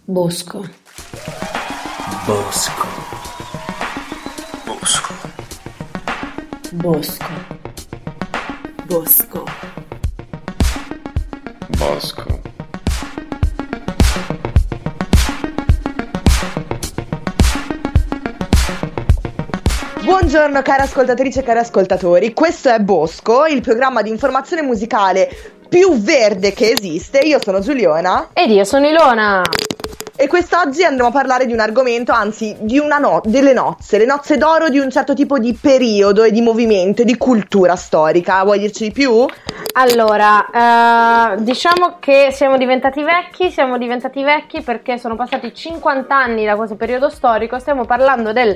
Bosco. Bosco. Bosco. Bosco. Bosco. Bosco. Buongiorno cari ascoltatrici e cari ascoltatori, questo è Bosco, il programma di informazione musicale più verde che esiste. Io sono Giuliona. Ed io sono Ilona. E quest'oggi andremo a parlare di un argomento, anzi di delle nozze, le nozze d'oro di un certo tipo di periodo e di movimento e di cultura storica. Vuoi dirci di più? Allora, diciamo che siamo diventati vecchi perché sono passati 50 anni da questo periodo storico, stiamo parlando del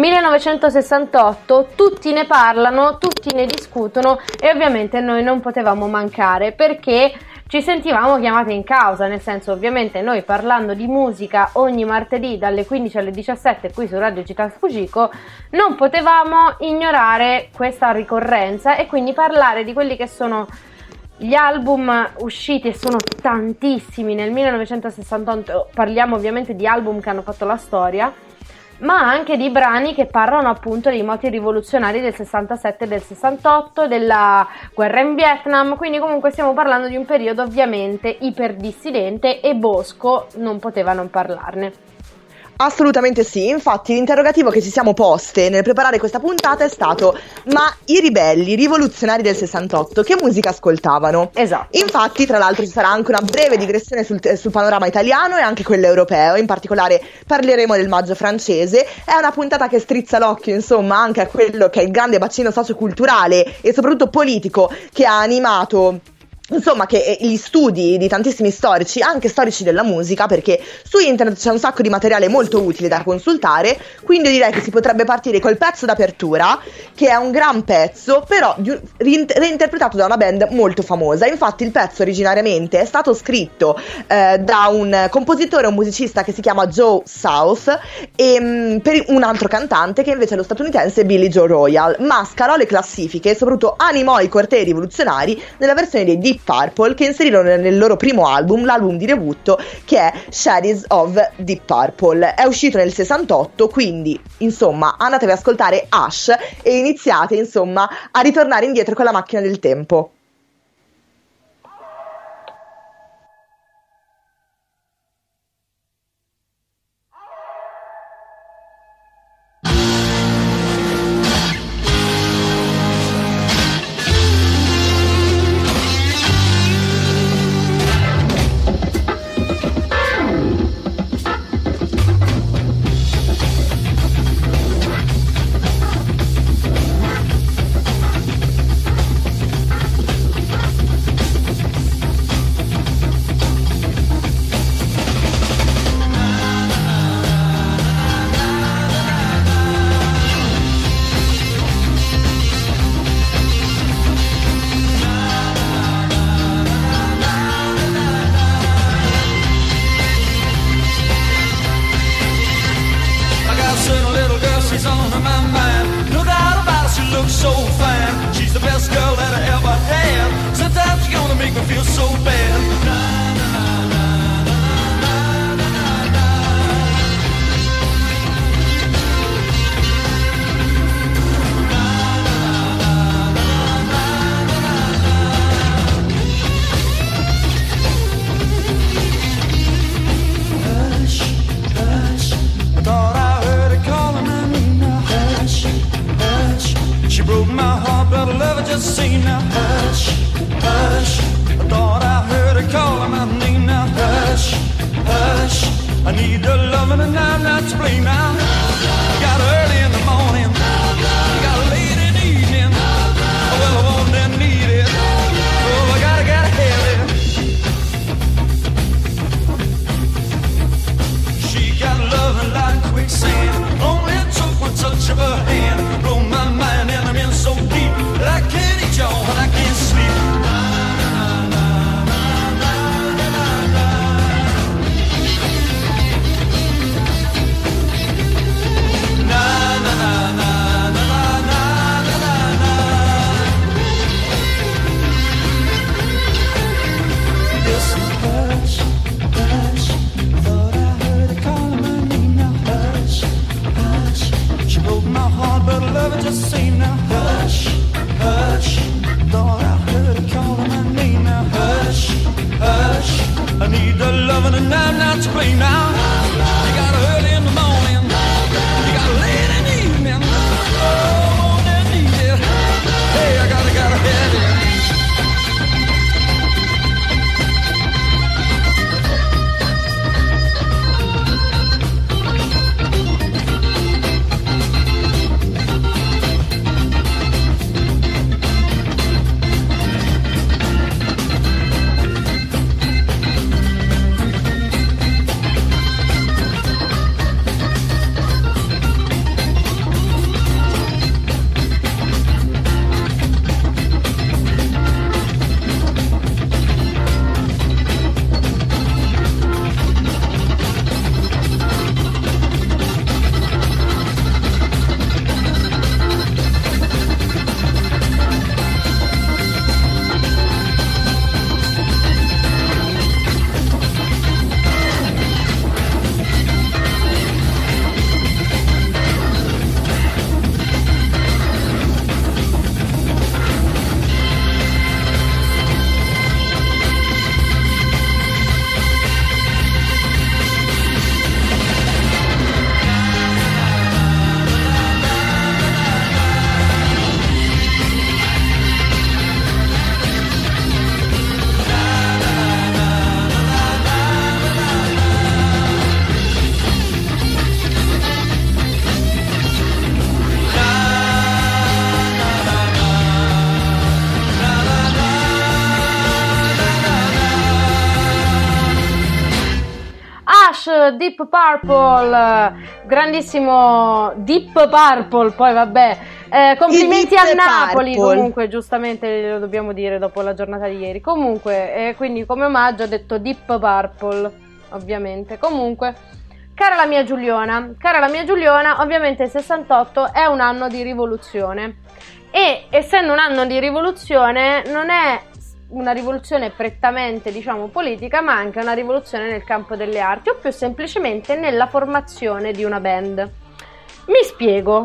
1968, tutti ne parlano, tutti ne discutono e ovviamente noi non potevamo mancare perché ci sentivamo chiamate in causa, nel senso, ovviamente noi parlando di musica ogni martedì dalle 15 alle 17 qui su Radio Città Fujiko non potevamo ignorare questa ricorrenza e quindi parlare di quelli che sono gli album usciti, e sono tantissimi nel 1968, parliamo ovviamente di album che hanno fatto la storia, ma anche di brani che parlano appunto dei moti rivoluzionari del 67 e del 68, della guerra in Vietnam, quindi comunque stiamo parlando di un periodo ovviamente iperdissidente e Bosco non poteva non parlarne. Assolutamente sì, infatti l'interrogativo che ci siamo poste nel preparare questa puntata è stato: ma i ribelli rivoluzionari del 68 che musica ascoltavano? Esatto. Infatti, tra l'altro, ci sarà anche una breve digressione sul panorama italiano e anche quello europeo, in particolare parleremo del Maggio francese. È una puntata che strizza l'occhio, insomma, anche a quello che è il grande bacino socioculturale e soprattutto politico che ha animato, insomma, che gli studi di tantissimi storici, anche storici della musica, perché su internet c'è un sacco di materiale molto utile da consultare, quindi io direi che si potrebbe partire col pezzo d'apertura, che è un gran pezzo, però reinterpretato da una band molto famosa. Infatti il pezzo originariamente è stato scritto da un compositore, un musicista che si chiama Joe South, e per un altro cantante che invece è lo statunitense Billy Joe Royal, ma scalò le classifiche e soprattutto animò i cortei rivoluzionari nella versione dei Deep Purple, che inserirono nel loro primo album, l'album di debutto, che è Shades of Deep Purple. È uscito nel 68, quindi insomma andatevi ad ascoltare Ash e iniziate insomma a ritornare indietro con la macchina del tempo. need the loving and I'm not to blame now. You got early in the morning, you got late in the evening. Oh, I need it. Hey, I gotta have it. Deep Purple, grandissimo Deep Purple, poi vabbè, complimenti a Napoli, comunque giustamente lo dobbiamo dire dopo la giornata di ieri, comunque quindi come omaggio ho detto Deep Purple, ovviamente. Comunque, cara la mia Giuliona, ovviamente il 68 è un anno di rivoluzione e essendo un anno di rivoluzione non è una rivoluzione prettamente, diciamo, politica, ma anche una rivoluzione nel campo delle arti o più semplicemente nella formazione di una band. Mi spiego.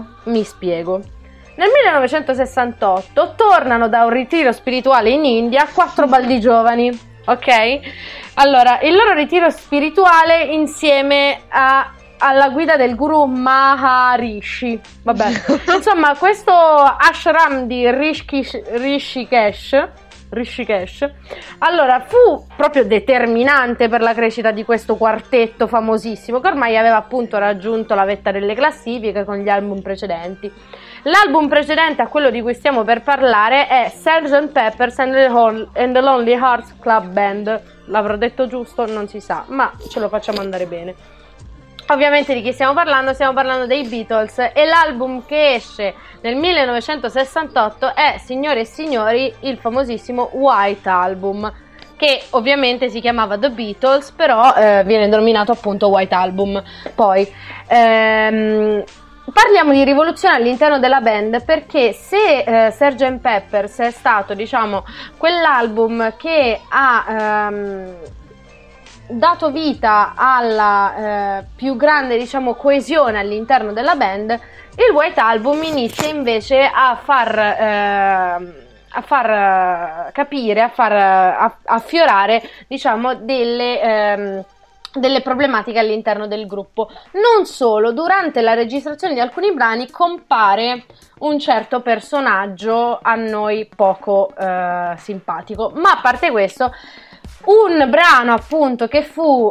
Nel 1968 tornano da un ritiro spirituale in India 4 baldi giovani, ok? Allora, il loro ritiro spirituale insieme alla guida del guru Maharishi, vabbè, insomma, questo ashram di Rishikesh, allora fu proprio determinante per la crescita di questo quartetto famosissimo che ormai aveva appunto raggiunto la vetta delle classifiche con gli album precedenti. L'album precedente a quello di cui stiamo per parlare è Sgt. Pepper's and the Lonely Hearts Club Band. L'avrò detto giusto? Non si sa, ma ce lo facciamo andare bene. Ovviamente di chi stiamo parlando? Stiamo parlando dei Beatles e l'album che esce nel 1968 è, signore e signori, il famosissimo White Album, che ovviamente si chiamava The Beatles, però viene denominato appunto White Album. Poi parliamo di rivoluzione all'interno della band perché se Sgt. Pepper's è stato, diciamo, quell'album che ha dato vita alla più grande, diciamo, coesione all'interno della band, il White Album inizia invece a far capire, a far affiorare, diciamo, delle problematiche all'interno del gruppo. Non solo, durante la registrazione di alcuni brani compare un certo personaggio a noi poco simpatico, ma a parte questo, un brano appunto che fu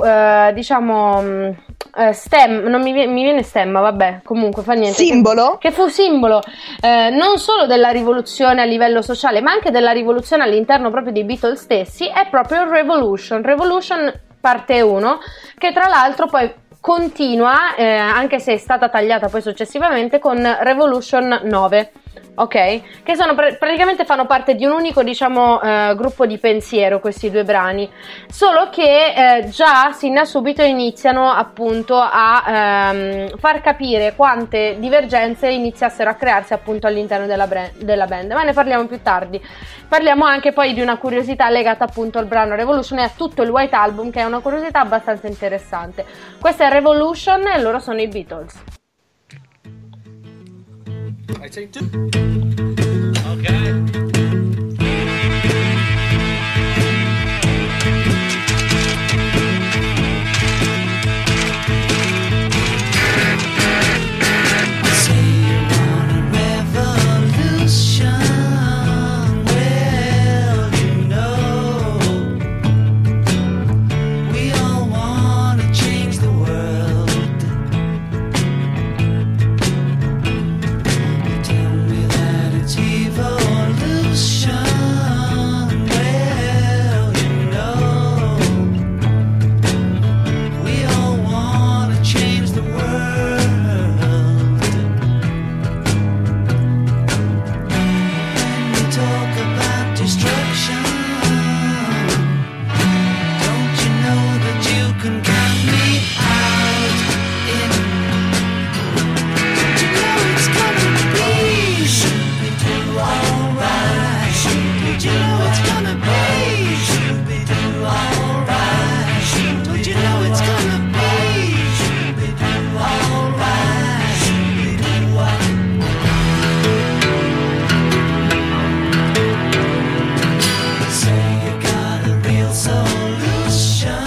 non mi viene stemma, vabbè, comunque fa niente, simbolo? Che fu simbolo non solo della rivoluzione a livello sociale ma anche della rivoluzione all'interno proprio dei Beatles stessi, è proprio Revolution parte 1, che tra l'altro poi continua, anche se è stata tagliata poi successivamente, con Revolution 9, ok? Che sono praticamente fanno parte di un unico, diciamo, gruppo di pensiero, questi due brani, solo che già sin da subito iniziano appunto a far capire quante divergenze iniziassero a crearsi appunto all'interno della band, ma ne parliamo più tardi. Parliamo anche poi di una curiosità legata appunto al brano Revolution e a tutto il White Album, che è una curiosità abbastanza interessante. Questa è Revolution e loro sono i Beatles. I take two. Okay. can count me out in. Don't you know it's gonna be alright? Don't you know it's gonna be alright? Don't you know it's gonna be alright? Say you got a real solution.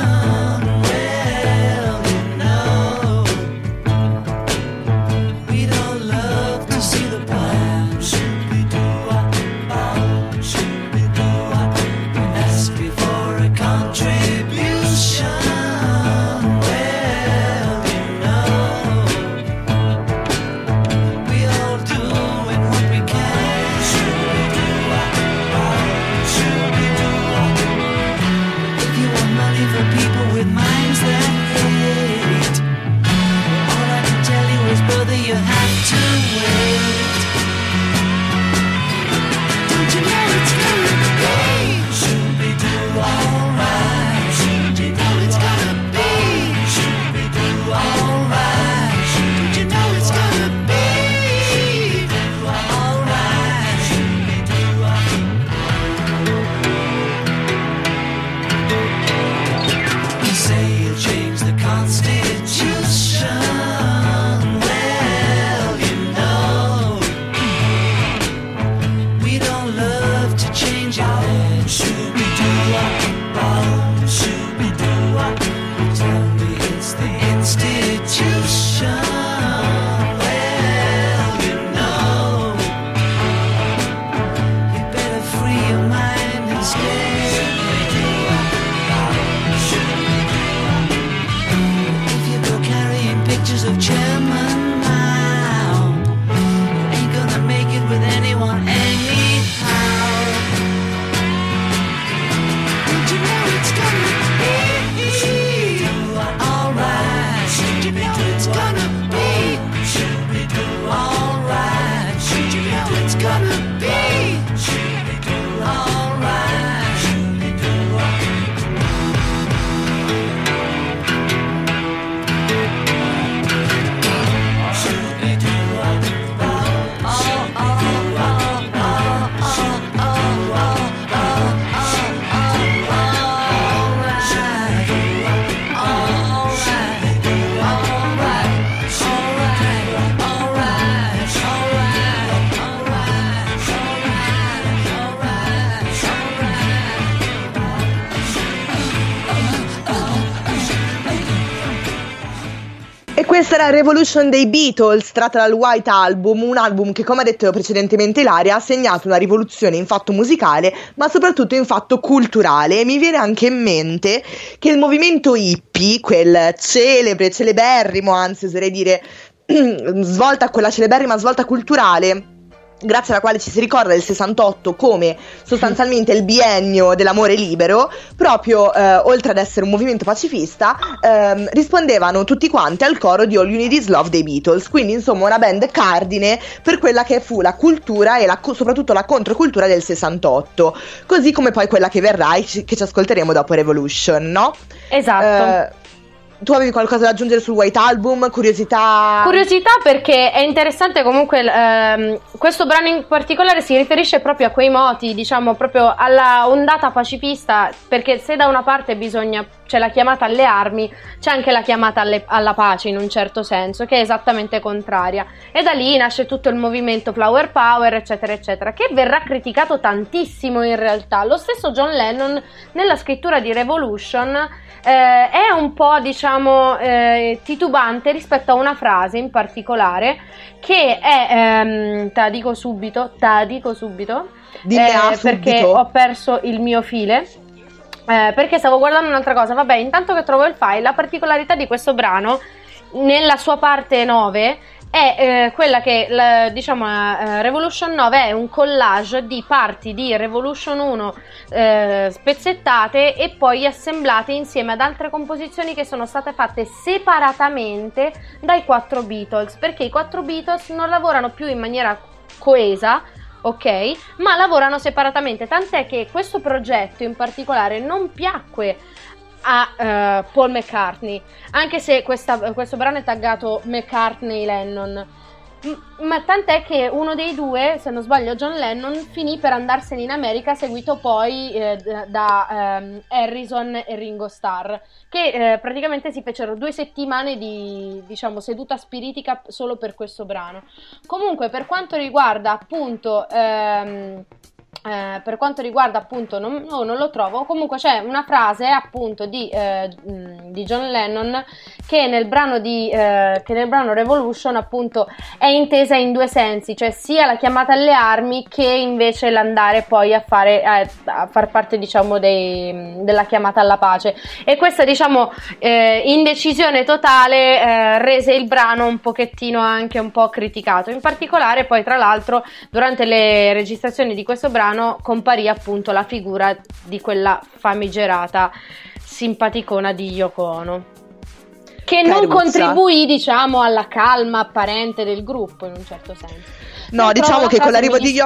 Well, you know, we'd all love to see the plan. Ask me for a contribution. Well, you know, we all doing what we can. If you want money for people with minds that hate, all I can tell you is, brother, you have to wait. Don't you know it's gonna be alright? Don't you know it's gonna be alright? Don't you know it's gonna be alright? You say you'll change the Constitution. Well, you know, we don't love to change it. Tell me it's the institution. Well, you know, you better free your mind instead. If you go carrying pictures of chairman now, you ain't gonna make it with anyone anyhow. Don't you know it's gonna be alright? Don't you know it's gonna be alright? Don't you know it's gonna be alright? E questa era Revolution dei Beatles, tratta dal White Album, un album che, come ha detto precedentemente Ilaria, ha segnato una rivoluzione in fatto musicale, ma soprattutto in fatto culturale. E mi viene anche in mente che il movimento hippie, quel celeberrimo, anzi oserei dire, quella celeberrima svolta culturale, grazie alla quale ci si ricorda del 68 come sostanzialmente il biennio dell'amore libero, proprio oltre ad essere un movimento pacifista, rispondevano tutti quanti al coro di All You Need Is Love dei Beatles, quindi insomma una band cardine per quella che fu la cultura e soprattutto la controcultura del 68, così come poi quella che verrà e che ci ascolteremo dopo Revolution, no? Esatto. Tu avevi qualcosa da aggiungere sul White Album? Curiosità? Curiosità, perché è interessante comunque, questo brano in particolare si riferisce proprio a quei moti, diciamo proprio alla ondata pacifista, perché se da una parte c'è la chiamata alle armi, c'è anche la chiamata alla pace in un certo senso, che è esattamente contraria, e da lì nasce tutto il movimento Flower Power, eccetera eccetera, che verrà criticato tantissimo in realtà. Lo stesso John Lennon nella scrittura di Revolution è un po', diciamo, titubante rispetto a una frase in particolare che è, te la dico subito, perché ho perso il mio file, perché stavo guardando un'altra cosa. Vabbè, intanto che trovo il file, la particolarità di questo brano nella sua parte 9 è quella che, Revolution 9 è un collage di parti di Revolution 1 spezzettate e poi assemblate insieme ad altre composizioni che sono state fatte separatamente dai 4 Beatles, perché i 4 Beatles non lavorano più in maniera coesa, ok? Ma lavorano separatamente, tant'è che questo progetto in particolare non piacque a Paul McCartney, anche se questo brano è taggato McCartney-Lennon. Ma tant'è che uno dei due, se non sbaglio John Lennon, finì per andarsene in America, seguito poi da Harrison e Ringo Starr, che praticamente si fecero 2 settimane di, diciamo, seduta spiritica solo per questo brano. Comunque, per quanto riguarda appunto non lo trovo, comunque c'è una frase appunto di John Lennon che nel brano Revolution appunto è intesa in 2 sensi, cioè sia la chiamata alle armi che invece l'andare poi a far parte, diciamo, della chiamata alla pace, e questa, diciamo, indecisione totale rese il brano un pochettino anche un po' criticato. In particolare poi, tra l'altro, durante le registrazioni di questo brano comparì appunto la figura di quella famigerata simpaticona di Yoko Ono, che non contribuì, diciamo, alla calma apparente del gruppo, in un certo senso. No, diciamo che con l'arrivo di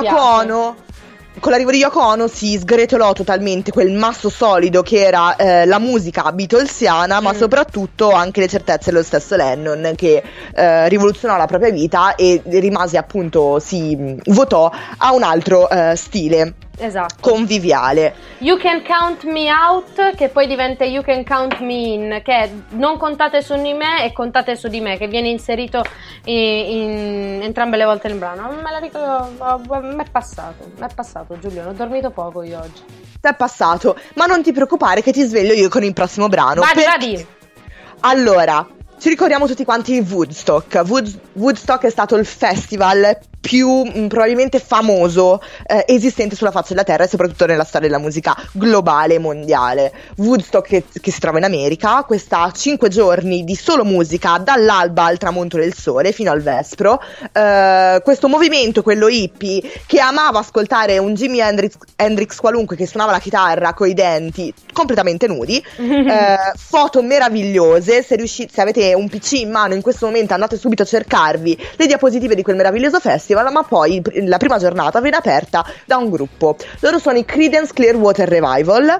Yoko Ono si sgretolò totalmente quel masso solido che era la musica beatlesiana, ma soprattutto anche le certezze dello stesso Lennon, che rivoluzionò la propria vita e rimase, appunto, si votò a un altro stile. Esatto. Conviviale. You Can Count Me Out, che poi diventa You Can Count Me In, che è non contate su di me e contate su di me, che viene inserito in entrambe le volte nel brano. Me la ricordo, mi è passato Giulio, ho dormito poco io oggi. Ti è passato, ma non ti preoccupare che ti sveglio io con il prossimo brano. Vadi. Allora, ci ricordiamo tutti quanti Woodstock. Woodstock è stato il festival più probabilmente famoso esistente sulla faccia della terra, e soprattutto nella storia della musica globale e mondiale. Woodstock che si trova in America, questa 5 giorni di solo musica dall'alba al tramonto del sole fino al vespro. Questo movimento, quello hippie, che amava ascoltare un Jimi Hendrix qualunque che suonava la chitarra coi denti completamente nudi. Foto meravigliose. Se avete un PC in mano in questo momento, andate subito a cercarvi le diapositive di quel meraviglioso festival. Ma poi la prima giornata viene aperta da un gruppo. Loro sono i Creedence Clearwater Revival.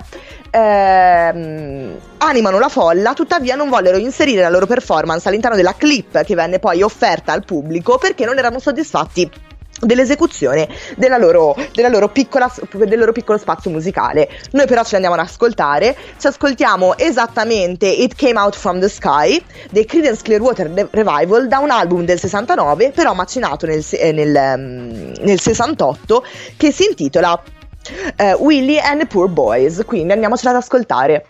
Animano la folla, tuttavia non vollero inserire la loro performance all'interno della clip che venne poi offerta al pubblico, perché non erano soddisfatti dell'esecuzione del loro piccolo spazio musicale. Noi però ce l'andiamo ad ascoltare. Ci ascoltiamo esattamente It Came Out From The Sky dei Creedence Clearwater Revival, da un album del 69 però macinato nel 68, che si intitola Willie and the Poor Boys. Quindi andiamocela ad ascoltare.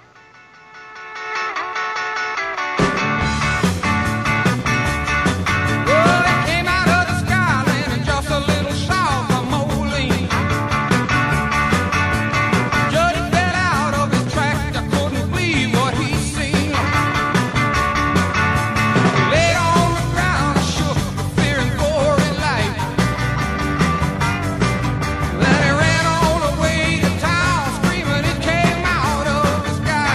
Then he ran all the way to town, screaming, "It came out of the sky."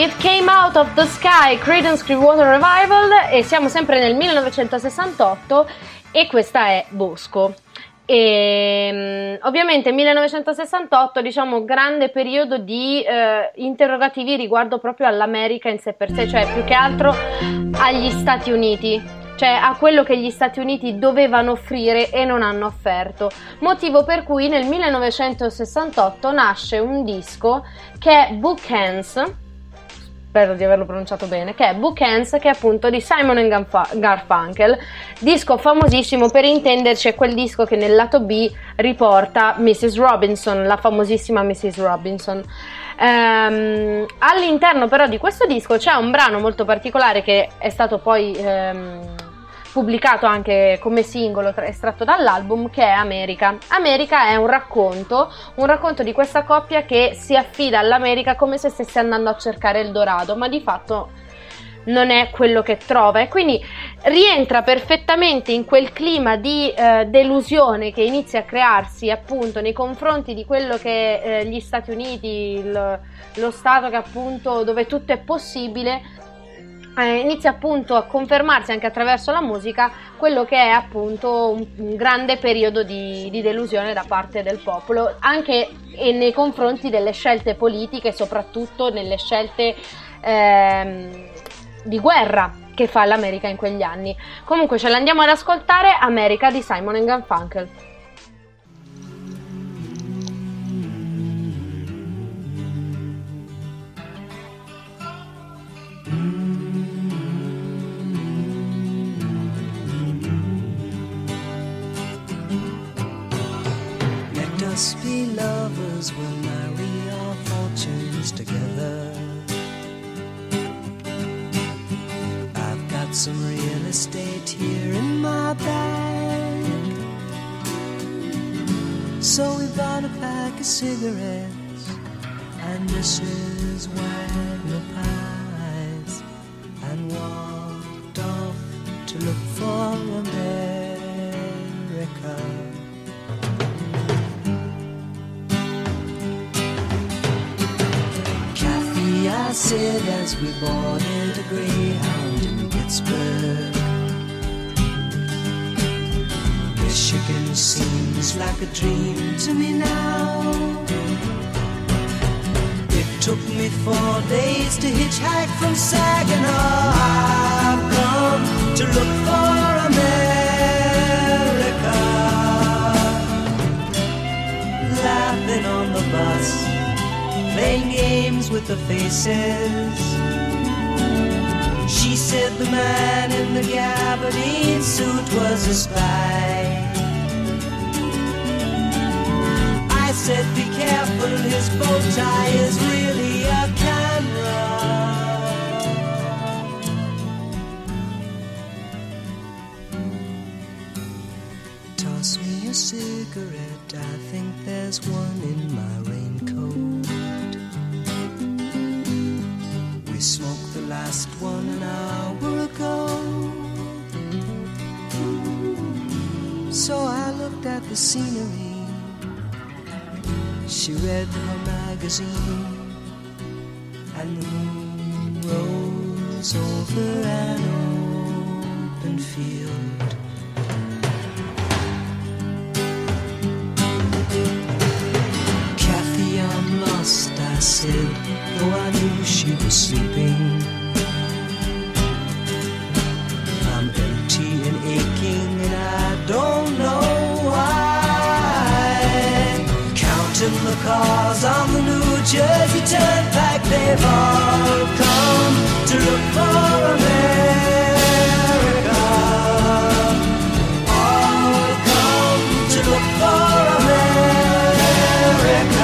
It Came Out of the Sky, Creedence Clearwater Revival, e siamo sempre nel 1968 e questa è Bosco. E ovviamente 1968, diciamo, grande periodo di interrogativi riguardo proprio all'America in sé per sé, cioè più che altro agli Stati Uniti, cioè a quello che gli Stati Uniti dovevano offrire e non hanno offerto, motivo per cui nel 1968 nasce un disco che è Book Hands, spero di averlo pronunciato bene, che è Book Hands, che è appunto di Simon Garfunkel, disco famosissimo, per intenderci è quel disco che nel lato B riporta Mrs. Robinson, la famosissima Mrs. Robinson. All'interno però di questo disco c'è un brano molto particolare che è stato poi pubblicato anche come singolo estratto dall'album, che è America. America è un racconto di questa coppia che si affida all'America come se stesse andando a cercare il Dorado, ma di fatto non è quello che trova, e quindi rientra perfettamente in quel clima di delusione che inizia a crearsi appunto nei confronti di quello che è gli Stati Uniti, lo Stato che appunto dove tutto è possibile. Inizia appunto a confermarsi anche attraverso la musica quello che è appunto un grande periodo di delusione da parte del popolo, anche nei confronti delle scelte politiche, soprattutto nelle scelte di guerra che fa l'America in quegli anni. Comunque ce l'andiamo ad ascoltare, America di Simon & Garfunkel. Us be lovers, we'll marry our fortunes together. I've got some real estate here in my bag, so we bought a pack of cigarettes and Mrs. Wagner pies and walked off to look for America. I said as we boarded a Greyhound in Pittsburgh, Michigan seems like a dream to me now. It took me 4 days to hitchhike from Saginaw. I've come to look for America, laughing on the bus, playing games with the faces. She said the man in the gabardine suit was a spy. I said be careful, his bow tie is really a camera. Toss me a cigarette, I think there's one in my raincoat. Smoked the last one an hour ago. So I looked at the scenery. She read her magazine, and the moon rose over an open field. Kathy, I'm lost, I said, though I knew she was sleeping. I'm empty and aching and I don't know why. Counting the cars on the New Jersey Turnpike, they've all come to look for America. All come to look for America.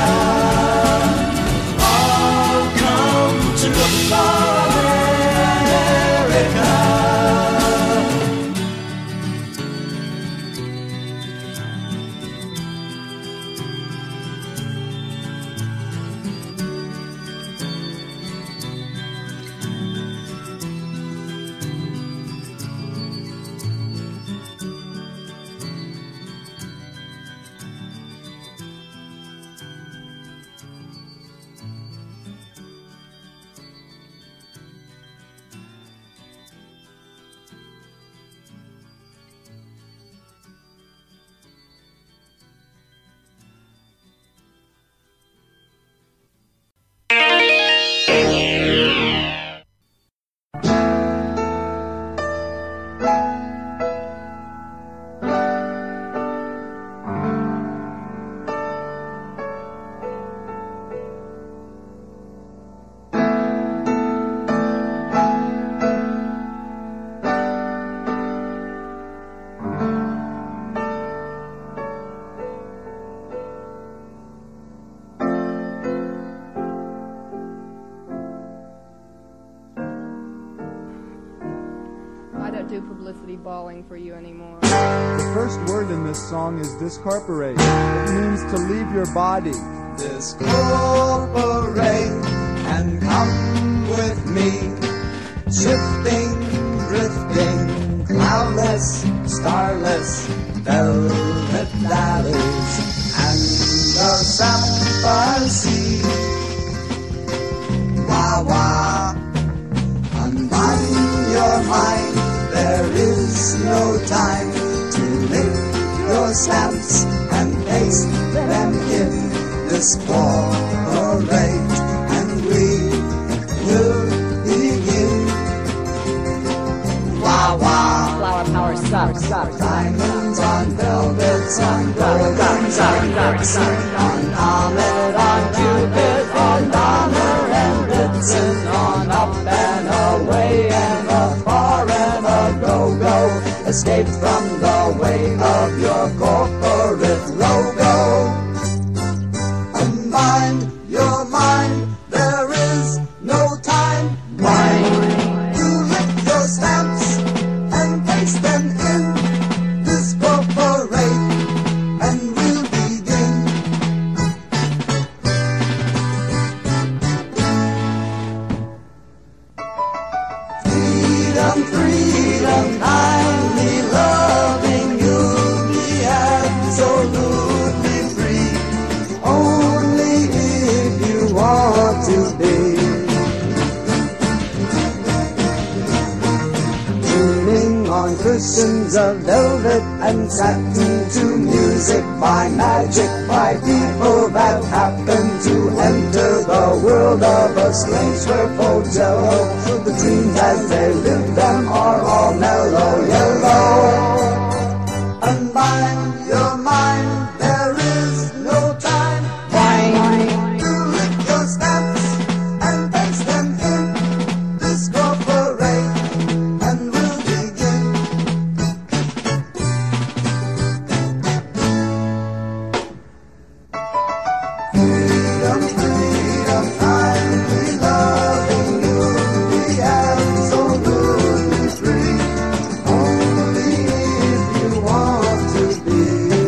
To look for America. bawling for you anymore. The first word in this song is discorporate. It means to leave your body. Discorporate and come with me, shifting, drifting, cloudless, starless, velvet valleys, and the sapphire sea. Wah wah, unbind your mind, there is no time to lick your stamps and paste them in. Discorporate and we will begin. Wah wah, Flower power sucks. diamonds on velvets, on golden, on bricks, on Ahmed, on Cupid, on Dahmer and Blitzen, on up and away and afar and a go-go. Escape from the way of your corporate logo. Unbind your mind, there is no time. Mind to lick your stamps and paste them in. Discorporate and we'll begin. Freedom, freedom, kindly loving, you'll be absolutely free. Only if you want to be. Tuning on cushions of velvet and satin to music by magic by people that happen to enter the world of a strange purple jello. The dreams as they live them are all mellow yellow. Unbind your mind, there is no time. Wine to lick your stamps and paste them in. Discorporate and we'll begin. Freedom, freedom, kindly loving, you'll be absolutely free. Only if you want to be.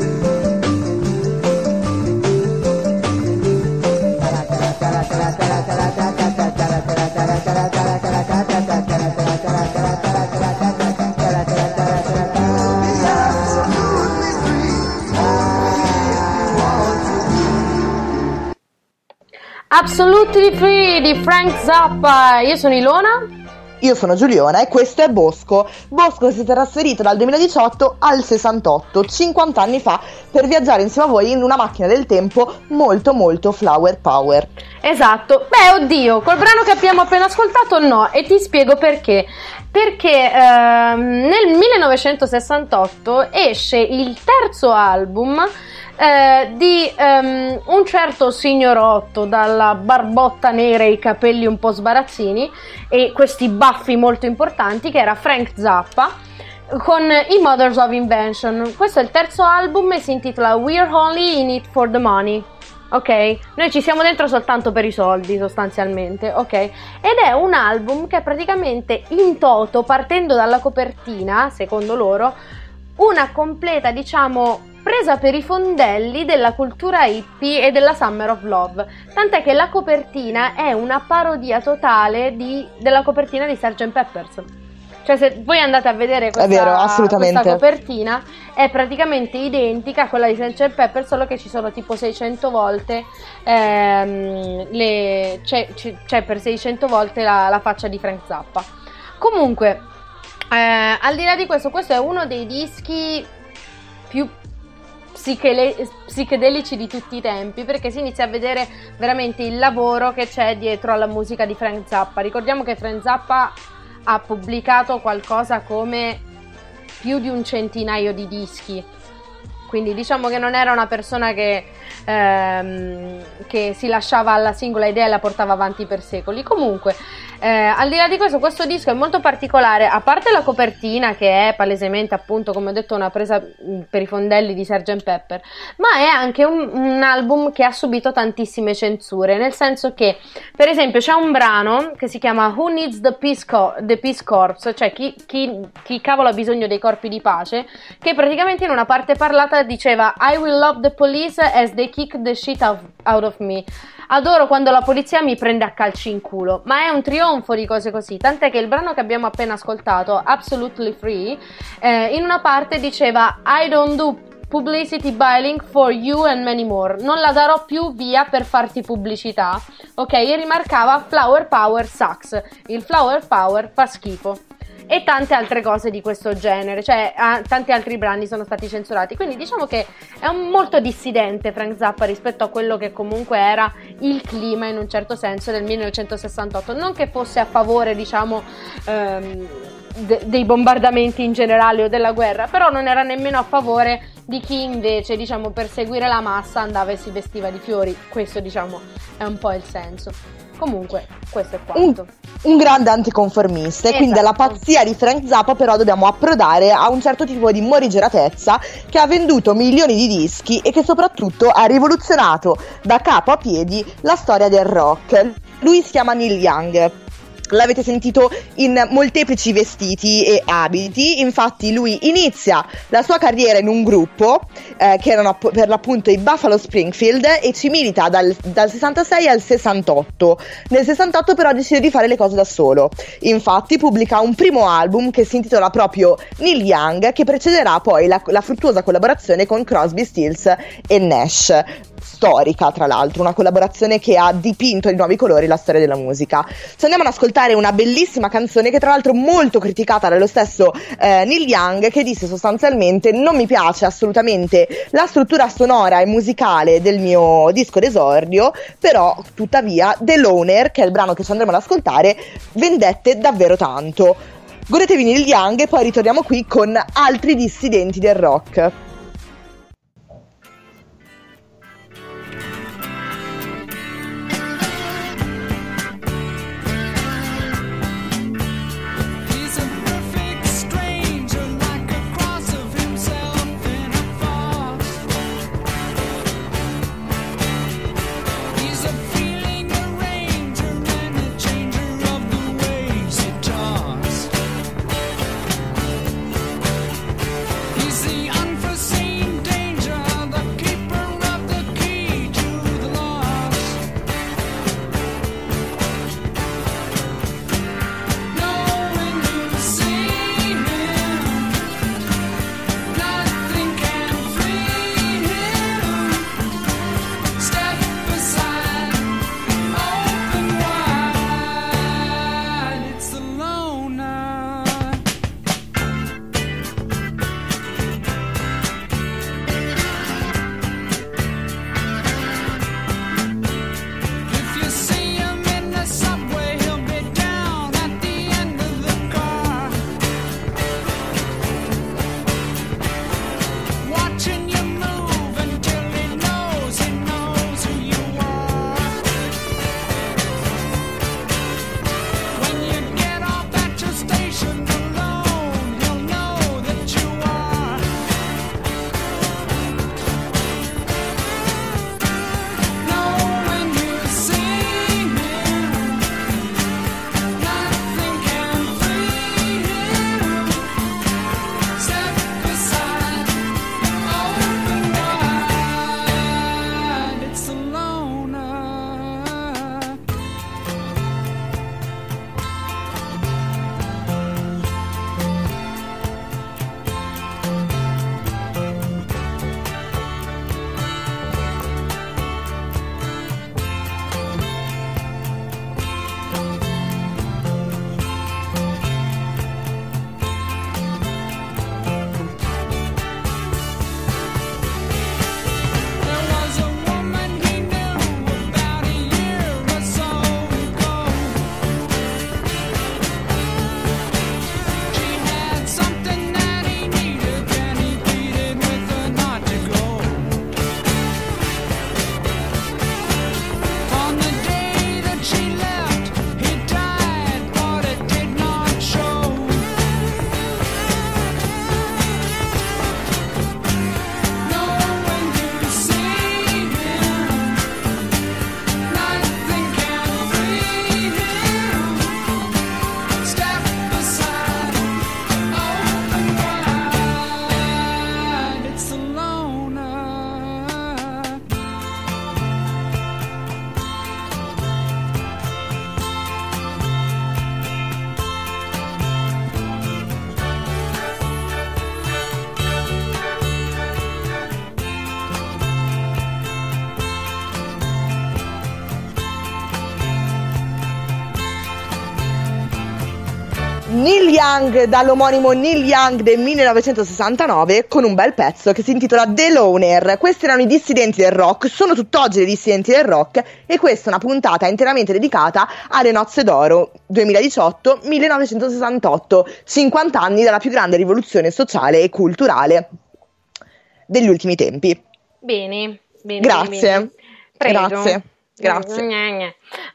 Absolutely Free di Frank Zappa. Io sono Ilona. Io sono Giuliona e questo è Bosco. Bosco si è trasferito dal 2018 al 68, 50 anni fa, per viaggiare insieme a voi in una macchina del tempo molto molto flower power. Esatto. Beh, oddio, col brano che abbiamo appena ascoltato no, e ti spiego perché. Perché nel 1968 esce il terzo album di un certo signorotto dalla barbotta nera e i capelli un po' sbarazzini e questi baffi molto importanti, che era Frank Zappa, con i Mothers of Invention. Questo è il terzo album e si intitola We're Only in It for the Money. Ok? Noi ci siamo dentro soltanto per i soldi, sostanzialmente, ok? Ed è un album che è praticamente in toto, partendo dalla copertina, secondo loro, una completa, diciamo, presa per i fondelli della cultura hippie e della Summer of Love, tant'è che la copertina è una parodia totale della copertina di Sgt. Pepper's. Cioè, se voi andate a vedere questa copertina, è praticamente identica a quella di Sgt. Pepper, solo che ci sono tipo 600 volte c'è per 600 volte la faccia di Frank Zappa. Comunque, al di là di questo è uno dei dischi più psichedelici di tutti i tempi, perché si inizia a vedere veramente il lavoro che c'è dietro alla musica di Frank Zappa. Ricordiamo che Frank Zappa ha pubblicato qualcosa come più di un centinaio di dischi, quindi diciamo che non era una persona che si lasciava alla singola idea e la portava avanti per secoli. Comunque, al di là di questo disco è molto particolare, a parte la copertina che è palesemente, appunto, come ho detto, una presa per i fondelli di Sgt. Pepper, ma è anche un album che ha subito tantissime censure, nel senso che, per esempio, c'è un brano che si chiama Who Needs the Peace Corps, cioè chi cavolo ha bisogno dei corpi di pace, che praticamente in una parte parlata diceva I will love the police as they kick the shit out of me. Adoro quando la polizia mi prende a calci in culo, ma è un trionfo di cose così, tant'è che il brano che abbiamo appena ascoltato, Absolutely Free, in una parte diceva I don't do publicity buying for you and many more, non la darò più via per farti pubblicità, ok? E rimarcava Flower Power sucks, il Flower Power fa schifo. E tante altre cose di questo genere, cioè tanti altri brani sono stati censurati, quindi diciamo che è molto dissidente Frank Zappa rispetto a quello che comunque era il clima in un certo senso del 1968, non che fosse a favore, diciamo, dei bombardamenti in generale o della guerra, però non era nemmeno a favore di chi invece, diciamo, per seguire la massa andava e si vestiva di fiori. Questo, diciamo, è un po' il senso. Comunque, questo è quanto. Un grande anticonformista, e quindi alla pazzia di Frank Zappa però dobbiamo approdare a un certo tipo di morigeratezza che ha venduto milioni di dischi e che soprattutto ha rivoluzionato da capo a piedi la storia del rock. Lui si chiama Neil Young. L'avete sentito in molteplici vestiti e abiti, infatti lui inizia la sua carriera in un gruppo che erano per l'appunto i Buffalo Springfield e ci milita dal 66 al 68. Nel 68 però decide di fare le cose da solo, infatti pubblica un primo album che si intitola proprio Neil Young, che precederà poi la fruttuosa collaborazione con Crosby, Stills e Nash, storica tra l'altro, una collaborazione che ha dipinto di nuovi colori la storia della musica. Ci andiamo ad ascoltare una bellissima canzone che tra l'altro molto criticata dallo stesso Neil Young, che disse sostanzialmente non mi piace assolutamente la struttura sonora e musicale del mio disco d'esordio, però tuttavia The Loner, che è il brano che ci andremo ad ascoltare, vendette davvero tanto. Godetevi Neil Young e poi ritorniamo qui con altri dissidenti del rock. He's the unforeseen Neil Young, dall'omonimo Neil Young del 1969, con un bel pezzo che si intitola The Loner. Questi erano i dissidenti del rock, sono tutt'oggi dei dissidenti del rock, e questa è una puntata interamente dedicata alle Nozze d'Oro 2018-1968, 50 anni dalla più grande rivoluzione sociale e culturale degli ultimi tempi. Bene. Grazie. Bene. Prego. Grazie.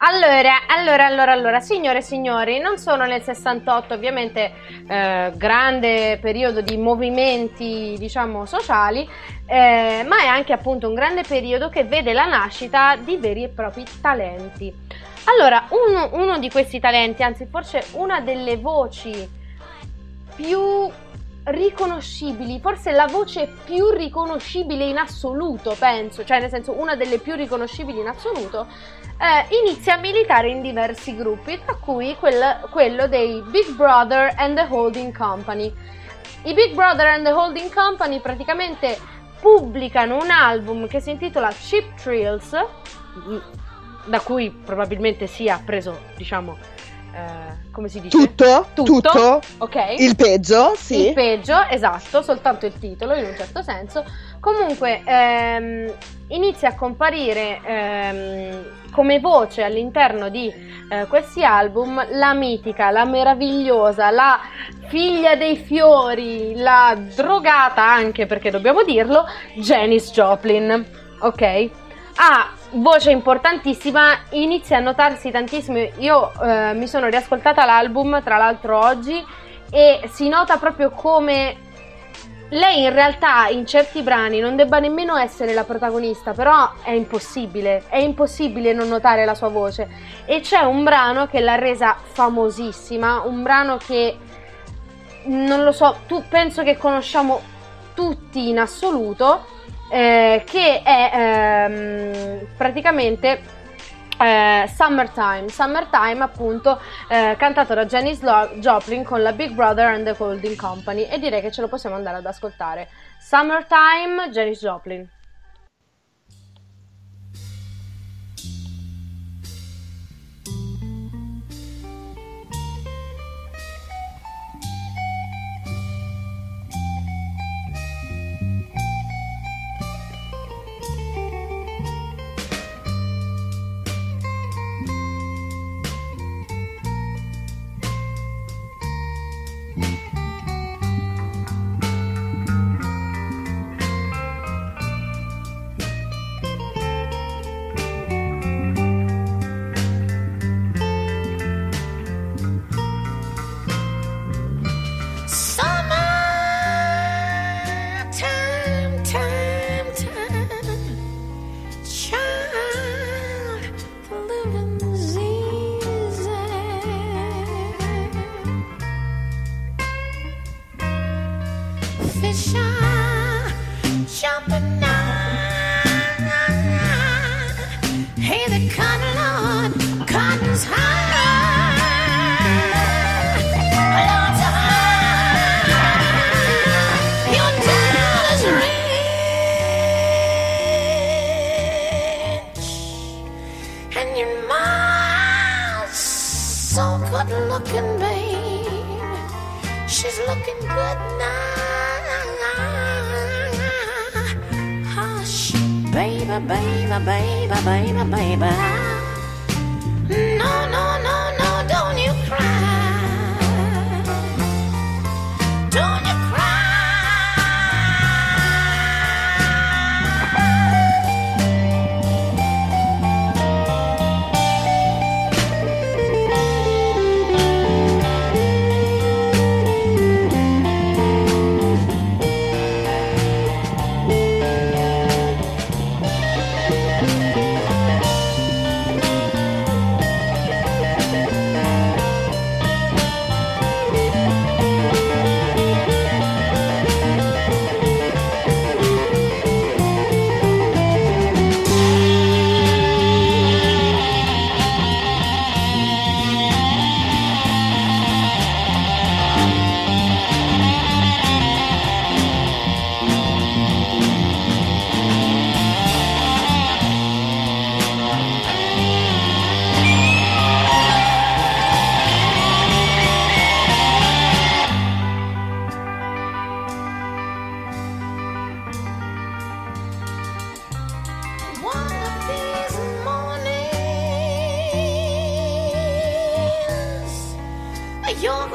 Allora, signore e signori, non sono nel 68, ovviamente grande periodo di movimenti, diciamo, sociali, ma è anche appunto un grande periodo che vede la nascita di veri e propri talenti. Allora, uno di questi talenti, anzi forse una delle voci più riconoscibili, forse la voce più riconoscibile in assoluto, penso, cioè nel senso una delle più riconoscibili in assoluto, inizia a militare in diversi gruppi, tra cui quello dei Big Brother and the Holding Company. I Big Brother and the Holding Company praticamente pubblicano un album che si intitola Cheap Thrills, da cui probabilmente sia preso, diciamo, come si dice? Tutto. Ok. Il peggio, sì. Il peggio, esatto, soltanto il titolo in un certo senso. Comunque inizia a comparire come voce all'interno di questi album la mitica, la meravigliosa, la figlia dei fiori, la drogata anche, perché dobbiamo dirlo, Janis Joplin, ok? Voce importantissima, inizia a notarsi tantissimo. Io mi sono riascoltata l'album tra l'altro oggi e si nota proprio come lei in realtà in certi brani non debba nemmeno essere la protagonista, però è impossibile non notare la sua voce, e c'è un brano che l'ha resa famosissima, un brano che non lo so, penso che conosciamo tutti in assoluto, che è praticamente Summertime appunto, cantato da Janis Joplin con la Big Brother and the Holding Company, e direi che ce lo possiamo andare ad ascoltare. Summertime, Janis Joplin.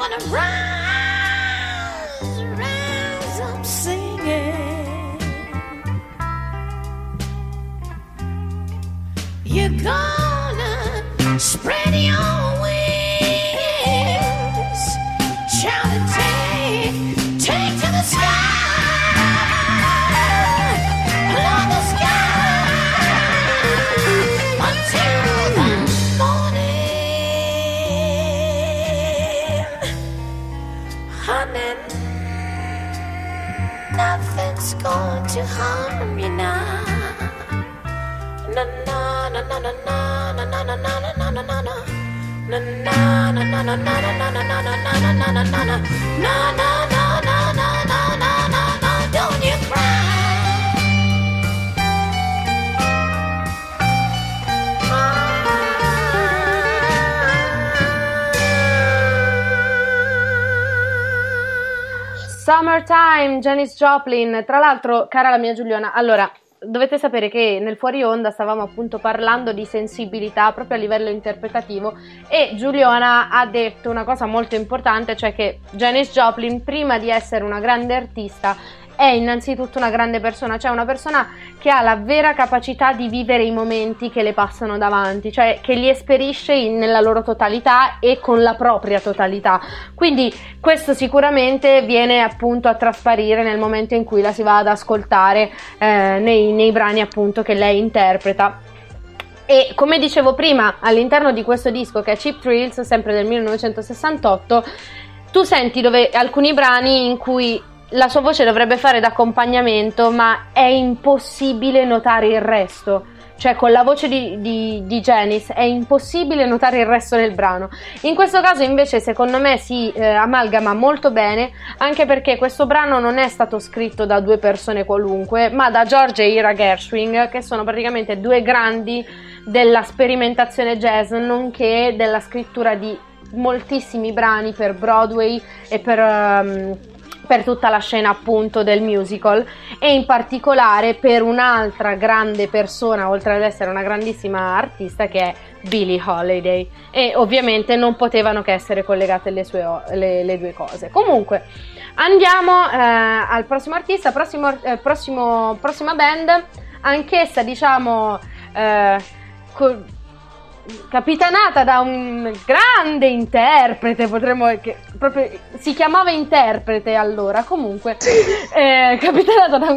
gonna rise up singing. You're gonna spread your wings, shout and take to the sky, along the sky, until the morning, honey. Nothing's going to harm you now. Na na na na na na na na na na na na na na. Na na na na na na na na na na na na na na na. Na na na na na na na na na. Don't you cry. Summertime, Janis Joplin. Tra l'altro, cara la mia Giuliana, allora dovete sapere che nel fuori onda stavamo appunto parlando di sensibilità proprio a livello interpretativo e Giuliana ha detto una cosa molto importante, cioè che Janis Joplin, prima di essere una grande artista, è innanzitutto una grande persona, cioè una persona che ha la vera capacità di vivere i momenti che le passano davanti, cioè che li esperisce nella loro totalità e con la propria totalità. Quindi questo sicuramente viene appunto a trasparire nel momento in cui la si va ad ascoltare nei brani appunto che lei interpreta. E come dicevo prima, all'interno di questo disco che è Cheap Thrills, sempre del 1968, tu senti alcuni brani in cui la sua voce dovrebbe fare d'accompagnamento, ma è impossibile notare il resto. Cioè con la voce di Janis è impossibile notare il resto del brano. In questo caso invece secondo me si amalgama molto bene, anche perché questo brano non è stato scritto da due persone qualunque, ma da George e Ira Gershwin, che sono praticamente due grandi della sperimentazione jazz, nonché della scrittura di moltissimi brani per Broadway e per tutta la scena appunto del musical, e in particolare per un'altra grande persona, oltre ad essere una grandissima artista, che è Billie Holiday, e ovviamente non potevano che essere collegate le due cose. Comunque andiamo al prossimo artista, prossima band, anch'essa diciamo capitanata da un grande interprete, si chiamava interprete allora, comunque capitanata da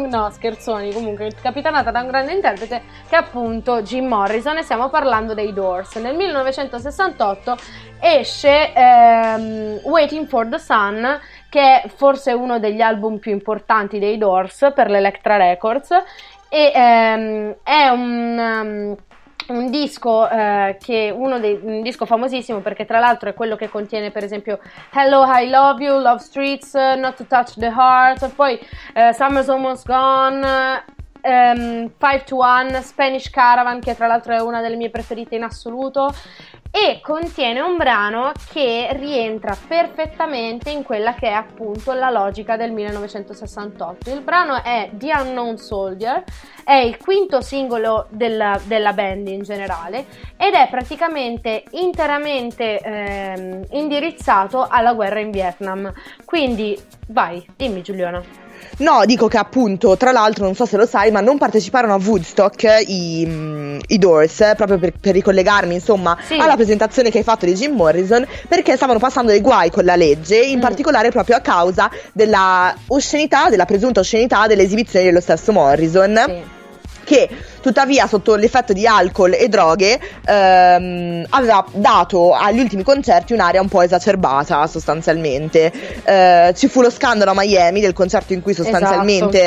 un grande interprete che è appunto Jim Morrison, e stiamo parlando dei Doors. Nel 1968 esce Waiting for the Sun, che è forse uno degli album più importanti dei Doors per l'Elektra Records, e è un disco un disco famosissimo perché tra l'altro è quello che contiene per esempio Hello I Love You, Love Streets, Not to Touch the Heart, poi Summer's Almost Gone, 5 to 1, Spanish Caravan, che tra l'altro è una delle mie preferite in assoluto, e contiene un brano che rientra perfettamente in quella che è appunto la logica del 1968. Il brano è The Unknown Soldier, è il quinto singolo della band in generale ed è praticamente interamente indirizzato alla guerra in Vietnam. Quindi vai, dimmi Giuliana. No, dico che appunto, tra l'altro, non so se lo sai, ma non parteciparono a Woodstock i Doors, proprio per ricollegarmi, insomma, sì, alla presentazione che hai fatto di Jim Morrison, perché stavano passando dei guai con la legge, in particolare proprio a causa della presunta oscenità delle esibizioni dello stesso Morrison. Sì. Che tuttavia sotto l'effetto di alcol e droghe aveva dato agli ultimi concerti un'area un po' esacerbata sostanzialmente. Ci fu lo scandalo a Miami del concerto in cui sostanzialmente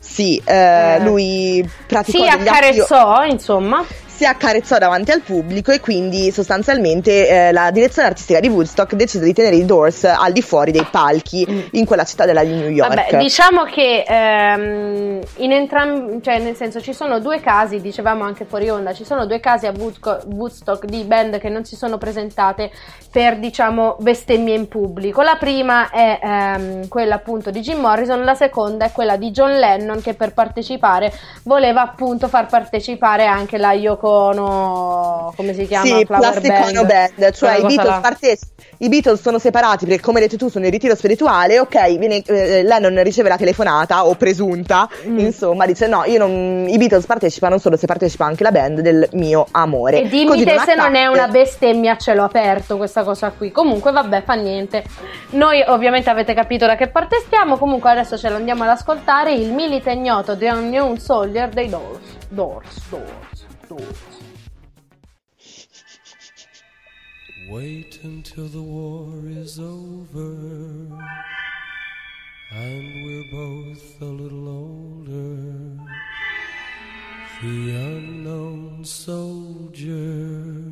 lui praticò degli accarezzò, insomma. Si accarezzò davanti al pubblico e quindi sostanzialmente la direzione artistica di Woodstock decise di tenere i Doors al di fuori dei palchi in quella cittadella di New York. Vabbè, diciamo che in entrambi, cioè nel senso ci sono due casi, dicevamo anche fuori onda, ci sono due casi a Woodstock di band che non si sono presentate per diciamo bestemmie in pubblico. La prima è quella appunto di Jim Morrison, la seconda è quella di John Lennon che per partecipare voleva appunto far partecipare anche la Yoko plasticono, come si chiama? Sì, Flower plasticono band, cioè Quella cosa là. I Beatles sono separati perché, come hai detto tu, sono in ritiro spirituale. Ok, Lennon riceve la telefonata o presunta, insomma, dice no, i Beatles partecipano solo se partecipa anche la band del mio amore. E dimmi Così te se non è accade. una bestemmia a cielo aperto questa cosa qui. Comunque vabbè, fa niente. Noi ovviamente avete capito da che parte stiamo. Comunque adesso ce lo andiamo ad ascoltare, il milite ignoto The Unknown Soldier dei Doors. Wait until the war is over and we're both a little older. The unknown soldier.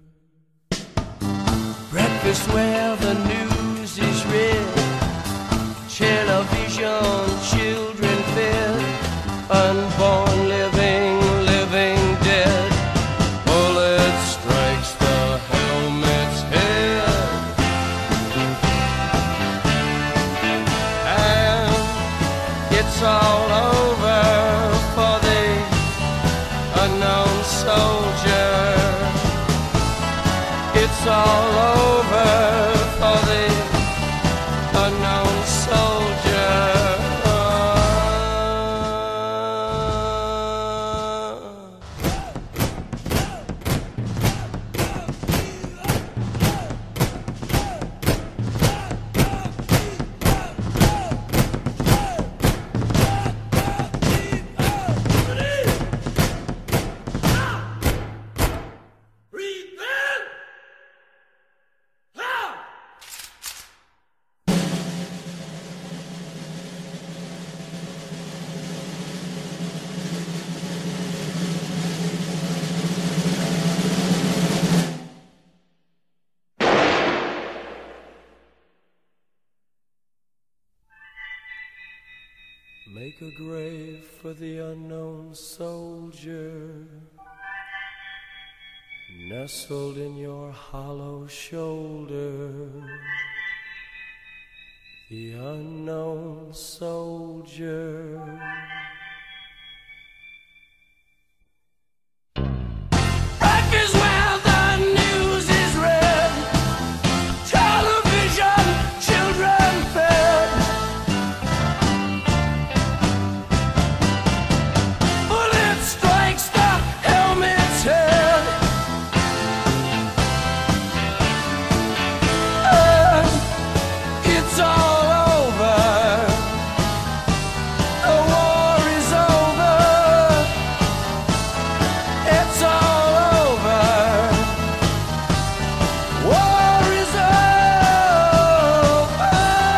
Breakfast where the news is read, television, children fed, unborn living dead. Bullet strikes the helmet's head, and it's all over for the unknown soldier. It's all over for the unknown soldier. Make a grave for the unknown soldier, nestled in your hollow shoulder. The unknown soldier. Life is where the news is read, television, children fed. Bullet strikes the helmet's head. It's all over. The war is over. It's all over. War is over.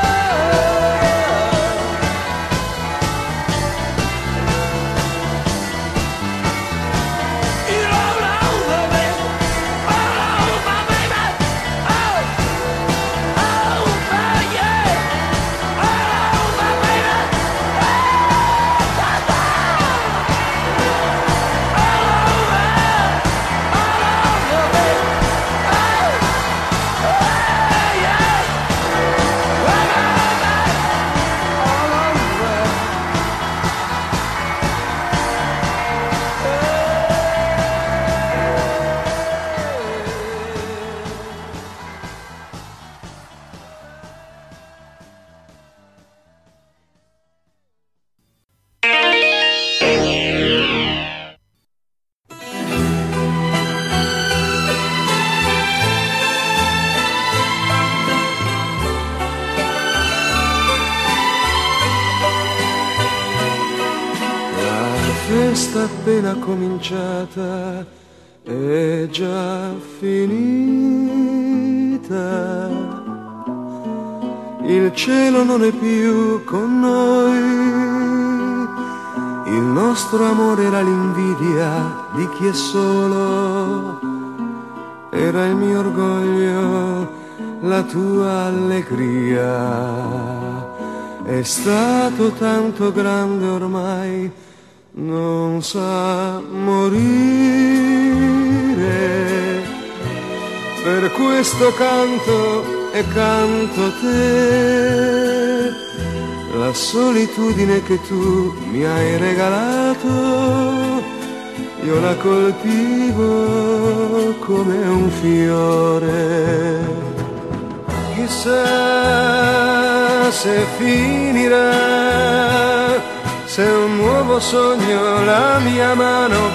It's all over, baby. All over, baby. All over, yeah. All over, baby. La festa appena cominciata è già finita. Il cielo non è più con noi. Il nostro amore era l'invidia di chi è solo. Era il mio orgoglio, la tua allegria. È stato tanto grande ormai, non sa morire. Per questo canto e canto te, la solitudine che tu mi hai regalato io la coltivo come un fiore. Chissà se finirà, se un nuovo sogno la mia mano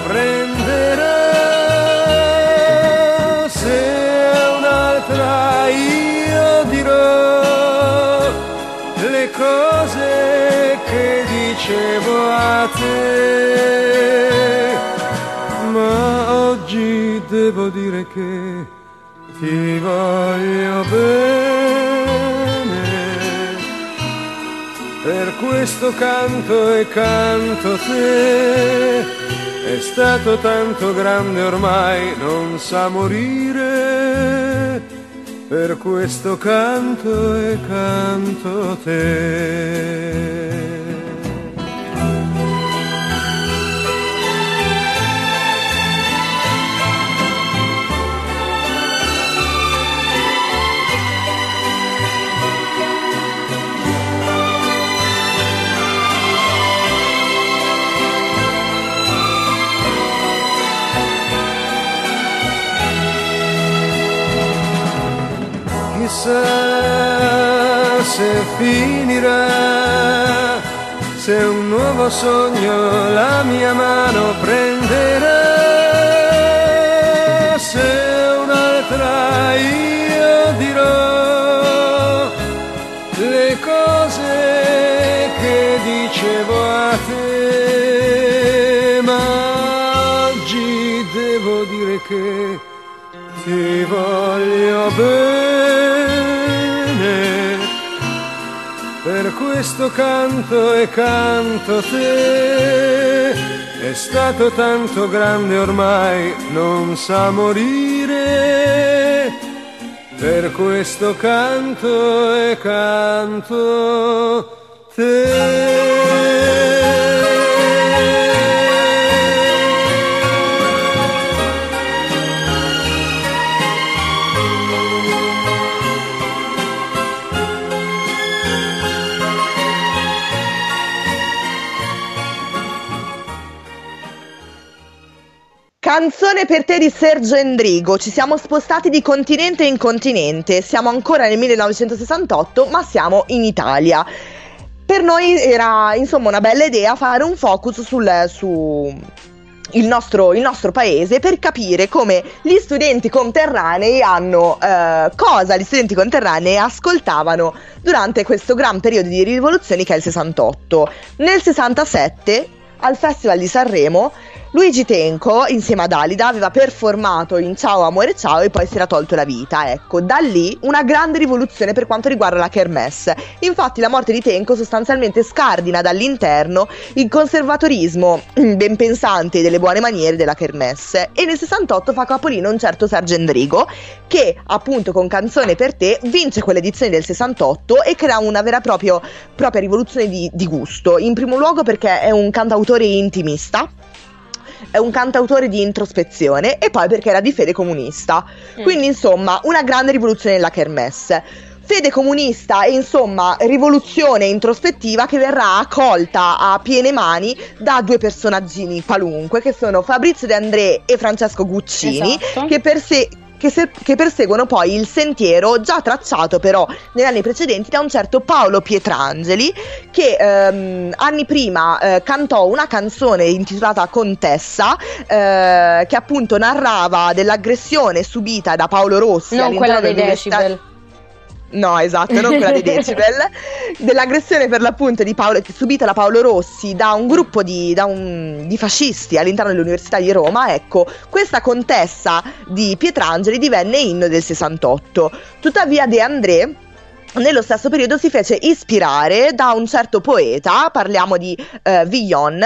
prenderà, se un'altra io dirò le cose che dicevo a te, ma oggi devo dire che ti voglio bene, per questo canto e canto te, è stato tanto grande ormai non sa morire, per questo canto e canto te. Chissà se finirà, se un nuovo sogno la mia mano prenderà, se un'altra io dirò le cose che dicevo a te, ma oggi devo dire che ti voglio bene, per questo canto e canto te, è stato tanto grande ormai non sa morire, per questo canto e canto te. Canzone per te di Sergio Endrigo. Ci siamo spostati di continente in continente, siamo ancora nel 1968 ma siamo in Italia. Per noi era insomma una bella idea fare un focus su il nostro paese, per capire come gli studenti conterranei cosa gli studenti conterranei ascoltavano durante questo gran periodo di rivoluzioni che è il 68. Nel 67 al Festival di Sanremo Luigi Tenco insieme ad Alida aveva performato in Ciao amore ciao e poi si era tolto la vita. Ecco, da lì una grande rivoluzione per quanto riguarda la kermesse. Infatti la morte di Tenco sostanzialmente scardina dall'interno il conservatorismo ben pensante e delle buone maniere della kermesse, e nel 68 fa capolino un certo Sergio Endrigo che appunto con Canzone per te vince quell'edizione del 68 e crea una vera e propria rivoluzione di gusto. In primo luogo perché è un cantautore intimista, è un cantautore di introspezione, e poi perché era di fede comunista. Quindi insomma una grande rivoluzione nella kermesse, fede comunista e insomma rivoluzione introspettiva che verrà accolta a piene mani da due personaggini qualunque, che sono Fabrizio De André e Francesco Guccini, esatto, che perseguono poi il sentiero già tracciato però negli anni precedenti da un certo Paolo Pietrangeli, che anni prima cantò una canzone intitolata Contessa, che appunto narrava dell'aggressione subita da Paolo Rossi, non quella dei Decibel. No, esatto, non quella dei Decibel, dell'aggressione per l'appunto subita da Paolo Rossi da un gruppo di fascisti all'interno dell'Università di Roma. Ecco, questa Contessa di Pietrangeli divenne inno del 68. Tuttavia De André nello stesso periodo si fece ispirare da un certo poeta, parliamo di Villon,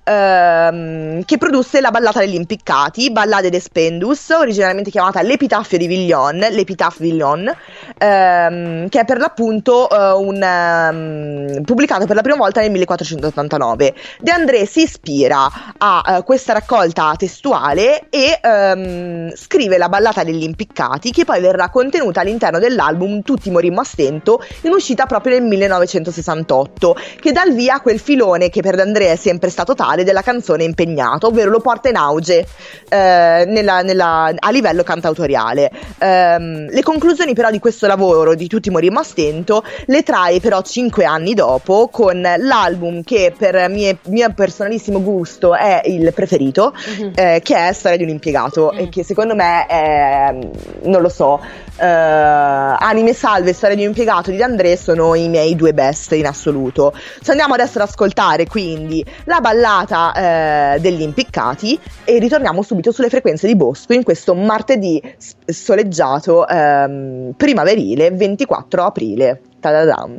che produsse la ballata degli impiccati, Ballade de Spendus, originariamente chiamata l'Epitaffio di Villon, l'Epitaph Villon, che è per l'appunto pubblicato per la prima volta nel 1489. De André si ispira a questa raccolta testuale e scrive la ballata degli impiccati, che poi verrà contenuta all'interno dell'album Tutti morimmo a stento Mastemento, in uscita proprio nel 1968, che dà il via a quel filone che per D'Andrea è sempre stato tale della canzone impegnata, ovvero lo porta in auge a livello cantautoriale. Le conclusioni però di questo lavoro di Tutti morimmo a stento le trae però 5 anni dopo con l'album che per mio personalissimo gusto è il preferito, che è Storia di un impiegato, e che secondo me è, non lo so, Anime Salve e Storia di un impiegato di D'Andrea sono i miei due best in assoluto. Ci andiamo adesso ad ascoltare quindi la ballata degli impiccati e ritorniamo subito sulle frequenze di Bosco in questo martedì soleggiato primaverile 24 aprile. Ta-da-dam.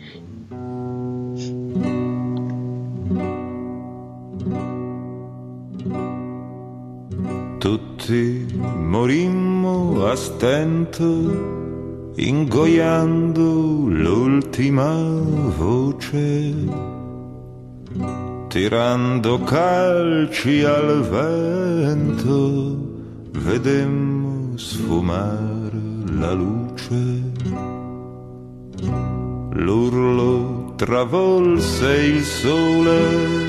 Tutti morimmo a stento, ingoiando l'ultima voce, tirando calci al vento, vedemmo sfumare la luce. L'urlo travolse il sole,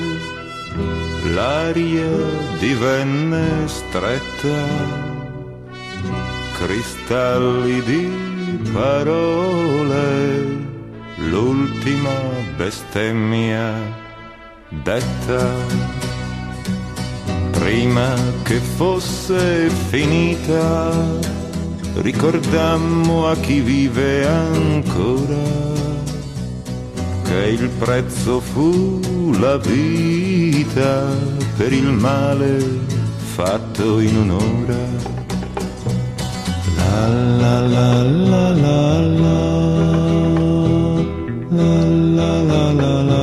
l'aria divenne stretta, cristalli di parole, l'ultima bestemmia detta. Prima che fosse finita, ricordammo a chi vive ancora che il prezzo fu la vita per il male fatto in un'ora. La la la la la la la la la la la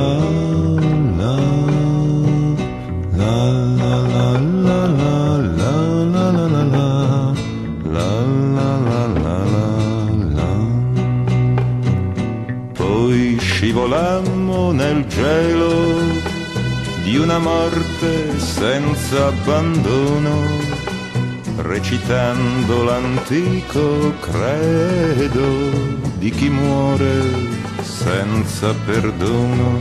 scivolammo nel gelo di una morte senza abbandono, recitando l'antico credo di chi muore senza perdono.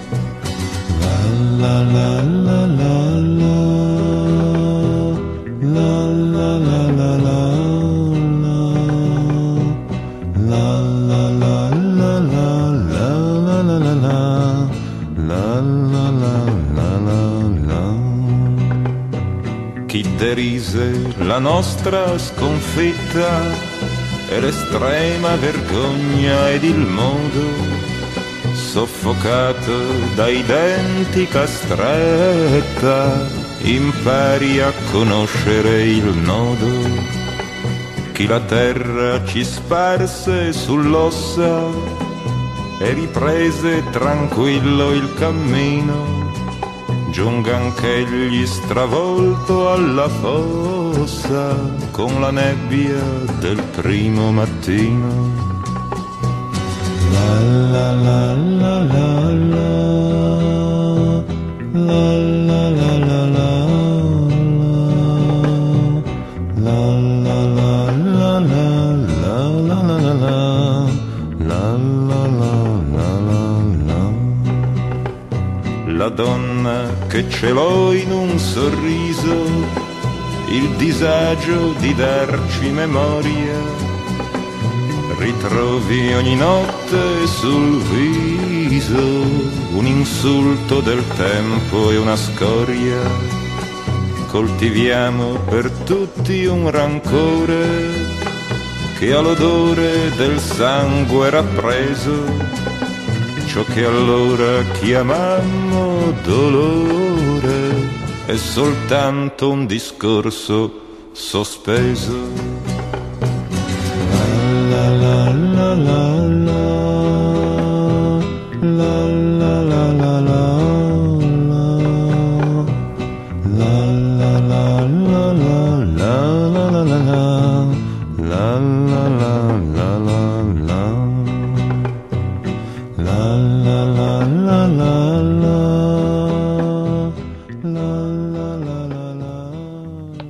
La la la la la la la la la la chi derise la nostra sconfitta e l'estrema vergogna ed il modo, soffocato dai denti castretta, impari a conoscere il nodo. Chi la terra ci sparse sull'ossa e riprese tranquillo il cammino, giunga anch'egli stravolto alla fossa con la nebbia del primo mattino. La la la la la la la la la la la la donna che celò in un sorriso il disagio di darci memoria, ritrovi ogni notte sul viso un insulto del tempo e una scoria, coltiviamo per tutti un rancore che ha l'odore del sangue rappreso, ciò che allora chiamammo dolore è soltanto un discorso sospeso. La la la la la la la la la la la la la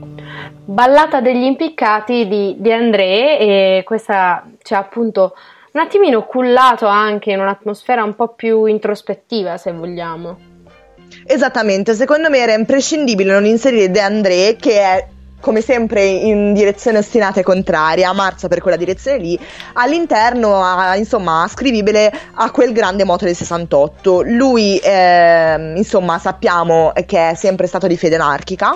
Ballata degli impiccati di André, e questa ci ha appunto un attimino cullato anche in un'atmosfera un po' più introspettiva, se vogliamo. Esattamente, secondo me era imprescindibile non inserire De André, che è come sempre in direzione ostinata e contraria, marcia per quella direzione lì, all'interno, insomma, ascrivibile a quel grande moto del 68. Lui, insomma, sappiamo che è sempre stato di fede anarchica,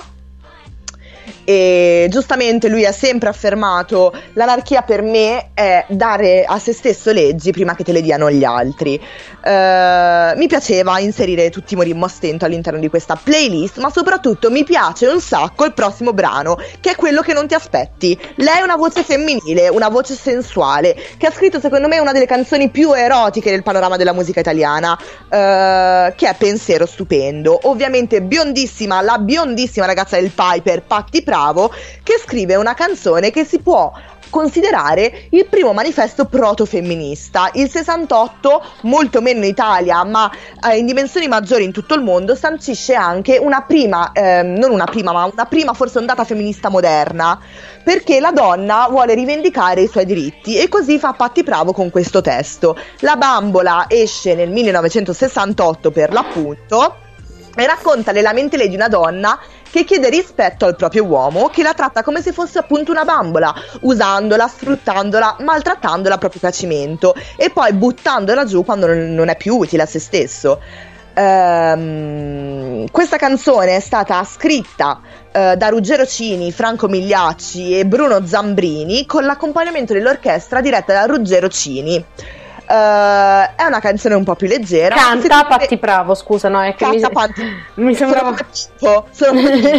e giustamente lui ha sempre affermato: l'anarchia per me è dare a se stesso leggi prima che te le diano gli altri. Mi piaceva inserire Tutti morimmo a stento all'interno di questa playlist, ma soprattutto mi piace un sacco il prossimo brano, che è quello che non ti aspetti. Lei è una voce femminile, una voce sensuale, che ha scritto secondo me una delle canzoni più erotiche del panorama della musica italiana, che è Pensiero stupendo. Ovviamente biondissima, la biondissima ragazza del Piper, Patti Pravo, che scrive una canzone che si può considerare il primo manifesto proto-femminista. Il 68, molto meno in Italia, ma in dimensioni maggiori in tutto il mondo, sancisce anche una prima, non una prima, ma una prima forse ondata femminista moderna, perché la donna vuole rivendicare i suoi diritti, e così fa Patti Pravo con questo testo. La bambola esce nel 1968 per l'appunto, e racconta le lamentele di una donna che chiede rispetto al proprio uomo, che la tratta come se fosse appunto una bambola, usandola, sfruttandola, maltrattandola a proprio piacimento, e poi buttandola giù quando non è più utile a se stesso. Questa canzone è stata scritta da Ruggero Cini, Franco Migliacci e Bruno Zambrini, con l'accompagnamento dell'orchestra diretta da Ruggero Cini. È una canzone un po' più leggera. Canta Patti Pravo, scusa, no? È che mi sembrava sono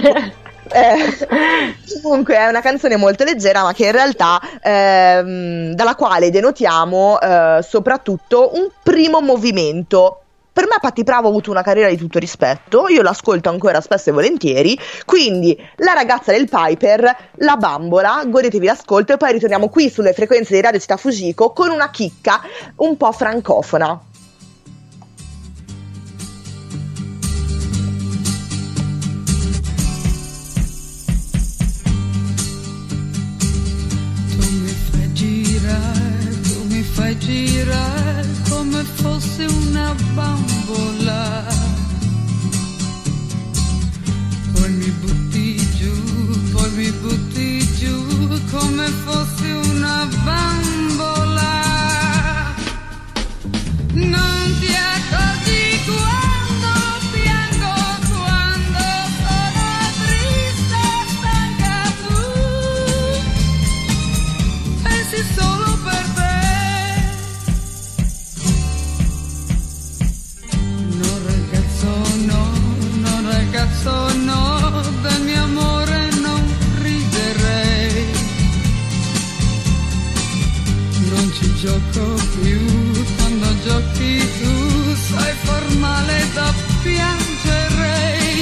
comunque è una canzone molto leggera, ma che in realtà dalla quale denotiamo soprattutto un primo movimento. Per me Patti Pravo ha avuto una carriera di tutto rispetto, io l'ascolto ancora spesso e volentieri, quindi La ragazza del Piper, La bambola, godetevi l'ascolto, e poi ritorniamo qui sulle frequenze di Radio Città Fujiko con una chicca un po' francofona. Tu mi fai girare come fosse una bambola, poi mi butti giù come fosse una bambola. Non ti accorgi quando piango, quando sono triste e stanca, tu pensi solo per te. Ragazzo no, del mio amore non riderei, non ci gioco più, quando giochi tu sai far male da piangerei.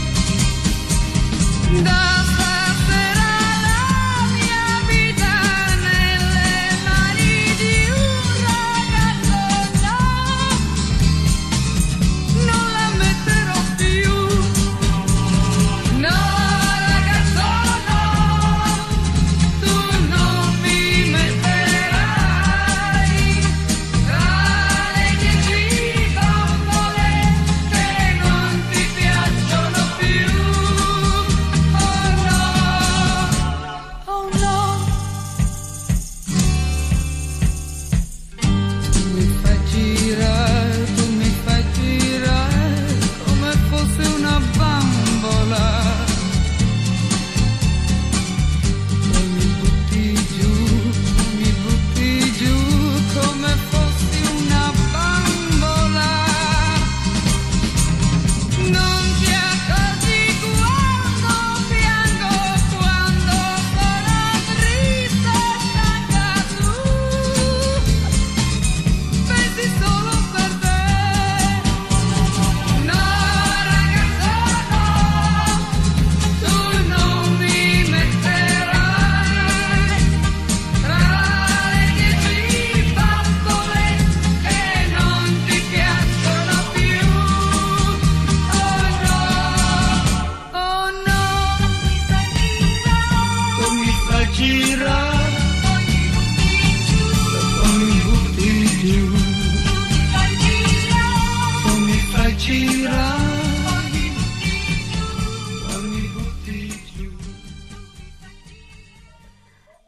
Da stasera la mia vita nelle mani di un ragazzo, no, non la metterò più. No, ragazzo, no, tu non mi metterai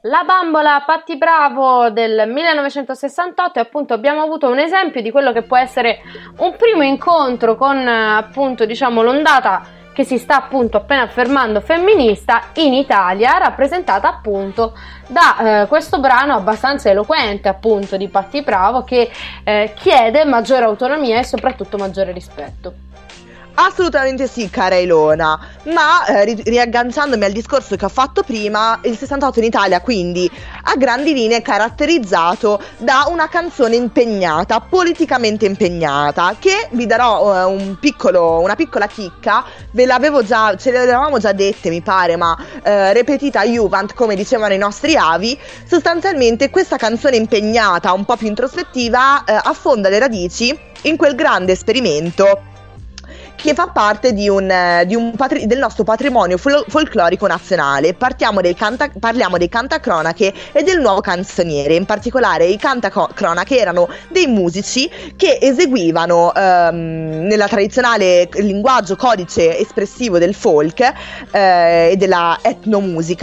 La bambola Patti Bravo del 1968, e appunto abbiamo avuto un esempio di quello che può essere un primo incontro con appunto diciamo l'ondata che si sta appunto appena affermando femminista in Italia, rappresentata appunto da questo brano abbastanza eloquente appunto di Patti Bravo, che chiede maggiore autonomia e soprattutto maggiore rispetto. Assolutamente sì, cara Ilona, ma riagganciandomi al discorso che ho fatto prima, il 68 in Italia quindi a grandi linee è caratterizzato da una canzone impegnata, politicamente impegnata, che vi darò una piccola chicca, ce le avevamo già dette mi pare, ma repetita Juvent come dicevano i nostri avi. Sostanzialmente questa canzone impegnata, un po' più introspettiva, affonda le radici in quel grande esperimento che fa parte del nostro patrimonio folclorico nazionale. Parliamo dei cantacronache e del nuovo canzoniere. In particolare i cantacronache erano dei musici che eseguivano nella tradizionale linguaggio codice espressivo del folk e della etnomusic,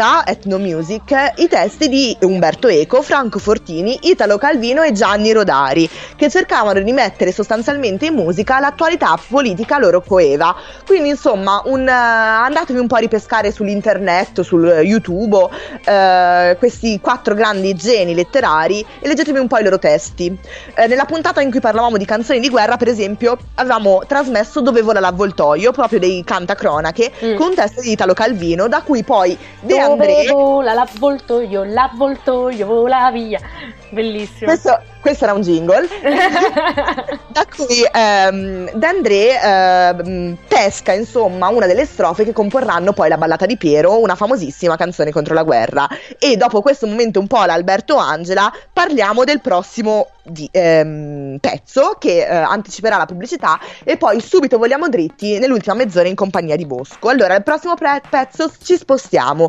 i testi di Umberto Eco, Franco Fortini, Italo Calvino e Gianni Rodari, che cercavano di mettere sostanzialmente in musica l'attualità politica loro coeva. Quindi insomma andatevi un po' a ripescare sull'internet, sul YouTube, questi 4 grandi geni letterari e leggetevi un po' i loro testi. Nella puntata in cui parlavamo di canzoni di guerra, per esempio, avevamo trasmesso Dove vola l'avvoltoio, proprio dei cantacronache, con un testo di Italo Calvino, da cui poi De André... Dove vola l'avvoltoio vola via. Bellissimo. Questo era un jingle da cui De André pesca insomma una delle strofe che comporranno poi la ballata di Piero, una famosissima canzone contro la guerra. E dopo questo momento un po' l'Alberto Angela parliamo del prossimo pezzo che anticiperà la pubblicità, e poi subito voliamo dritti nell'ultima mezz'ora in compagnia di Bosco. Allora, il prossimo pezzo ci spostiamo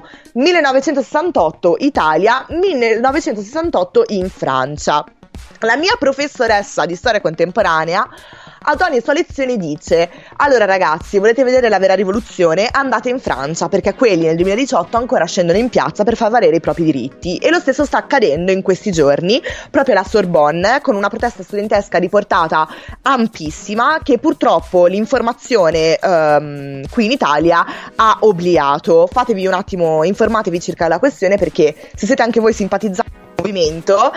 1968 Italia, 1968 in Francia. La mia professoressa di storia contemporanea ad ogni sua lezione dice: allora ragazzi, volete vedere la vera rivoluzione? Andate in Francia, perché quelli nel 2018 ancora scendono in piazza per far valere i propri diritti. E lo stesso sta accadendo in questi giorni proprio alla Sorbonne, con una protesta studentesca di portata ampissima che purtroppo l'informazione qui in Italia ha obliato. Fatevi un attimo, informatevi circa la questione, perché se siete anche voi simpatizzanti del movimento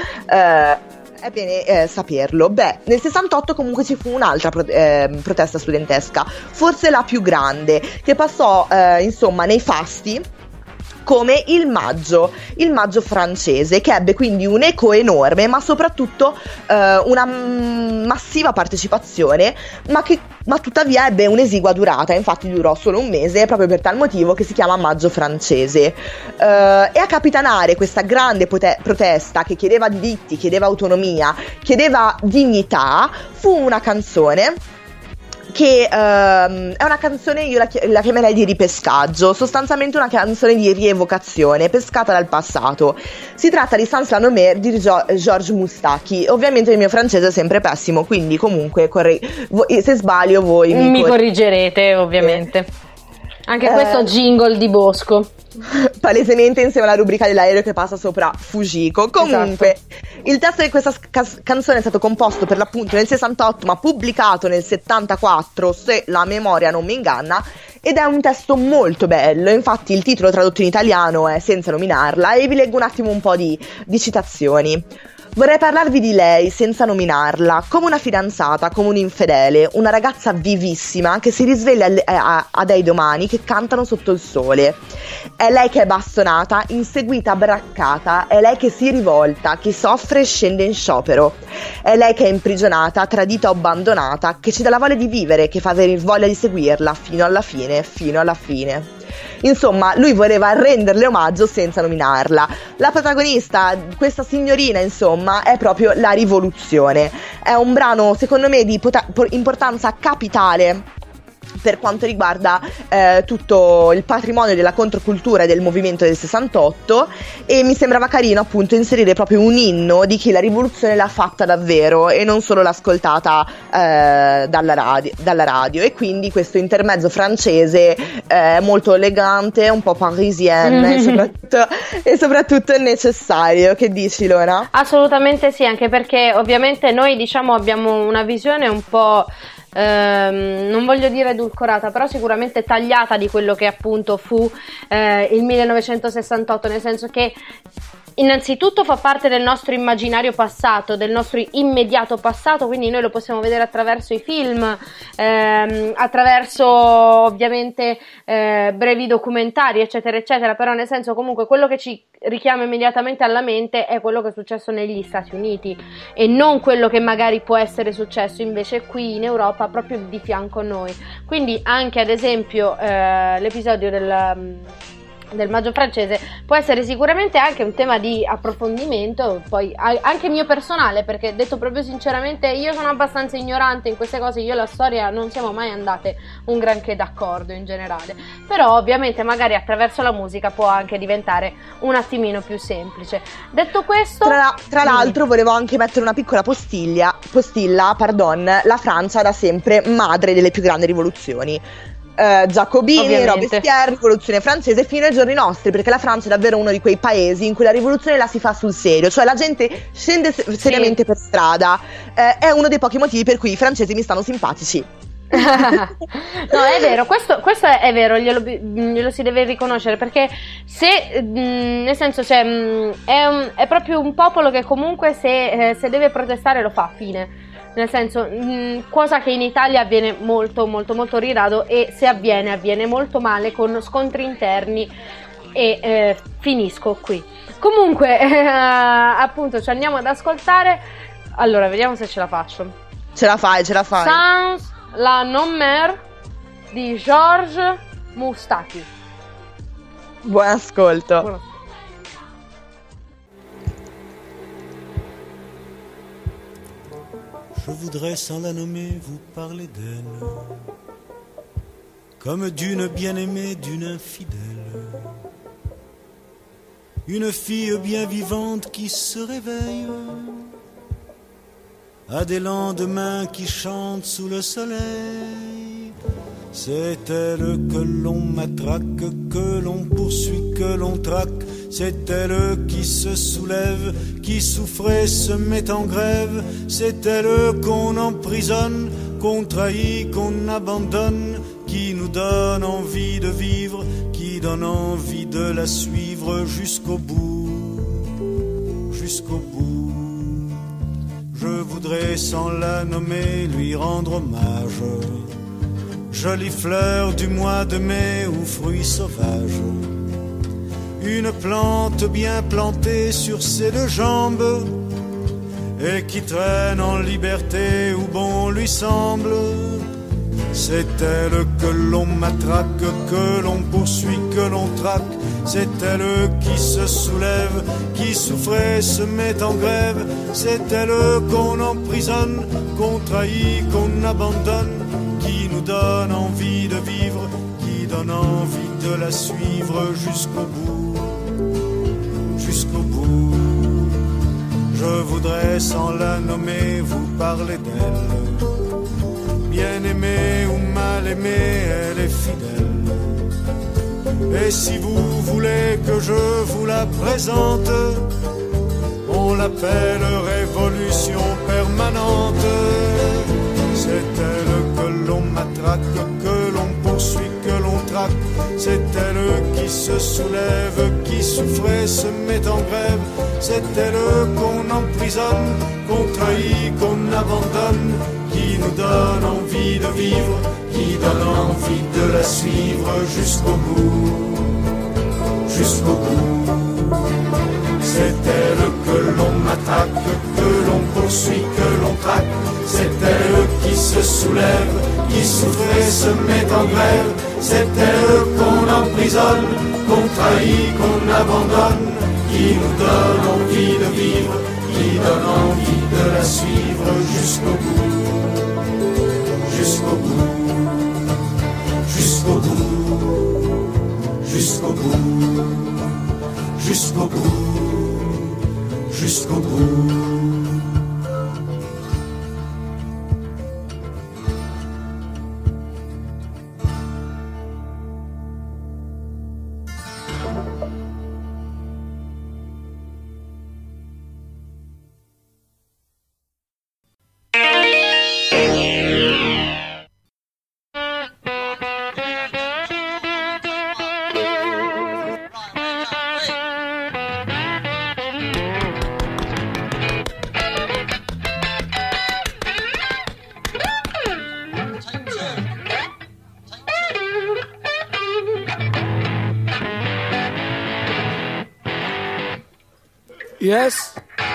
è bene saperlo. Nel 68 comunque ci fu un'altra protesta studentesca, forse la più grande, che passò insomma nei fasti come il maggio francese, che ebbe quindi un eco enorme, ma soprattutto una massiva partecipazione, ma tuttavia ebbe un'esigua durata. Infatti durò solo un mese, proprio per tal motivo che si chiama maggio francese. E a capitanare questa grande protesta che chiedeva diritti, chiedeva autonomia, chiedeva dignità, fu una canzone che è una canzone, io la chiamerei di ripescaggio, sostanzialmente una canzone di rievocazione, pescata dal passato. Si tratta di Sans la Nomée di Georges Moustaki. Ovviamente il mio francese è sempre pessimo, quindi comunque se sbaglio voi mi corrigerete, ovviamente. Anche questo jingle di Bosco. Palesemente insieme alla rubrica dell'aereo che passa sopra Fujiko. Comunque, esatto. Il testo di questa canzone è stato composto per l'appunto nel 68, ma pubblicato nel 74, se la memoria non mi inganna, ed è un testo molto bello. Infatti il titolo tradotto in italiano è Senza nominarla, e vi leggo un attimo un po' di citazioni. Vorrei parlarvi di lei senza nominarla, come una fidanzata, come un'infedele, una ragazza vivissima che si risveglia a dei domani che cantano sotto il sole. È lei che è bastonata, inseguita, braccata, è lei che si rivolta, che soffre e scende in sciopero. È lei che è imprigionata, tradita o abbandonata, che ci dà la voglia di vivere, che fa avere voglia di seguirla fino alla fine, fino alla fine. Insomma, lui voleva renderle omaggio senza nominarla. La protagonista, questa signorina, insomma, è proprio la rivoluzione. È un brano, secondo me, di importanza capitale per quanto riguarda tutto il patrimonio della controcultura e del movimento del 68, e mi sembrava carino appunto inserire proprio un inno di chi la rivoluzione l'ha fatta davvero e non solo l'ha ascoltata dalla radio, e quindi questo intermezzo francese molto elegante, un po' parisienne e soprattutto necessario. Che dici, Lona? Assolutamente sì, anche perché ovviamente noi diciamo abbiamo una visione un po' non voglio dire edulcorata, però sicuramente tagliata di quello che appunto fu il 1968, nel senso che innanzitutto fa parte del nostro immaginario passato, del nostro immediato passato, quindi noi lo possiamo vedere attraverso i film, attraverso ovviamente brevi documentari, eccetera eccetera, però nel senso comunque quello che ci richiama immediatamente alla mente è quello che è successo negli Stati Uniti e non quello che magari può essere successo invece qui in Europa proprio di fianco a noi. Quindi anche ad esempio l'episodio del Maggio francese può essere sicuramente anche un tema di approfondimento, poi anche mio personale, perché detto proprio sinceramente io sono abbastanza ignorante in queste cose, io e la storia non siamo mai andate un granché d'accordo in generale, però ovviamente magari attraverso la musica può anche diventare un attimino più semplice. Detto questo, tra l'altro volevo anche mettere una piccola postilla, la Francia da sempre madre delle più grandi rivoluzioni. Giacobini, Ovviamente. Robespierre, rivoluzione francese fino ai giorni nostri, perché la Francia è davvero uno di quei paesi in cui la rivoluzione la si fa sul serio, cioè la gente scende seriamente per strada. È uno dei pochi motivi per cui i francesi mi stanno simpatici. No, è vero, questo è vero, glielo si deve riconoscere, perché se nel senso è proprio un popolo che comunque se deve protestare lo fa, fine. Nel senso, cosa che in Italia avviene molto molto molto rado, e se avviene molto male con scontri interni, e finisco qui. Comunque appunto ci andiamo ad ascoltare. Allora vediamo se ce la faccio. Ce la fai. Sans la non-mer di Georges Moustaki. Buon ascolto. Buon- Je voudrais sans la nommer vous parler d'elle, comme d'une bien-aimée, d'une infidèle, une fille bien vivante qui se réveille à des lendemains qui chantent sous le soleil. C'est elle que l'on matraque, que l'on poursuit, que l'on traque. C'est elle qui se soulève, qui souffrait, se met en grève. C'est elle qu'on emprisonne, qu'on trahit, qu'on abandonne, qui nous donne envie de vivre, qui donne envie de la suivre jusqu'au bout, jusqu'au bout. Je voudrais sans la nommer lui rendre hommage, jolie fleur du mois de mai ou fruit sauvage, une plante bien plantée sur ses deux jambes et qui traîne en liberté où bon lui semble. C'est elle que l'on matraque, que l'on poursuit, que l'on traque. C'est elle qui se soulève, qui souffrait, se met en grève. C'est elle qu'on emprisonne, qu'on trahit, qu'on abandonne, qui nous donne envie de vivre, qui donne envie de la suivre jusqu'au bout, jusqu'au bout. Je voudrais sans la nommer vous parler d'elle. Bien aimée ou mal aimée, elle est fidèle. Et si vous voulez que je vous la présente, on l'appelle révolution permanente. C'est elle que l'on matraque, que l'on poursuit, que l'on traque. C'est elle qui se soulève, qui souffrait, se met en grève. C'est elle qu'on emprisonne, qu'on trahit, qu'on abandonne, qui nous donne envie de vivre, qui donne envie de la suivre jusqu'au bout, jusqu'au bout. C'est elle que l'on attaque, que l'on poursuit, que l'on traque. C'est elle qui se soulève, qui souffre et se met en grève. C'est elle qu'on emprisonne, qu'on trahit, qu'on abandonne, qui nous donne envie de vivre, qui donne envie de la suivre jusqu'au bout, jusqu'au bout. jusqu'au bout, jusqu'au bout, jusqu'au bout, jusqu'au bout. Yes.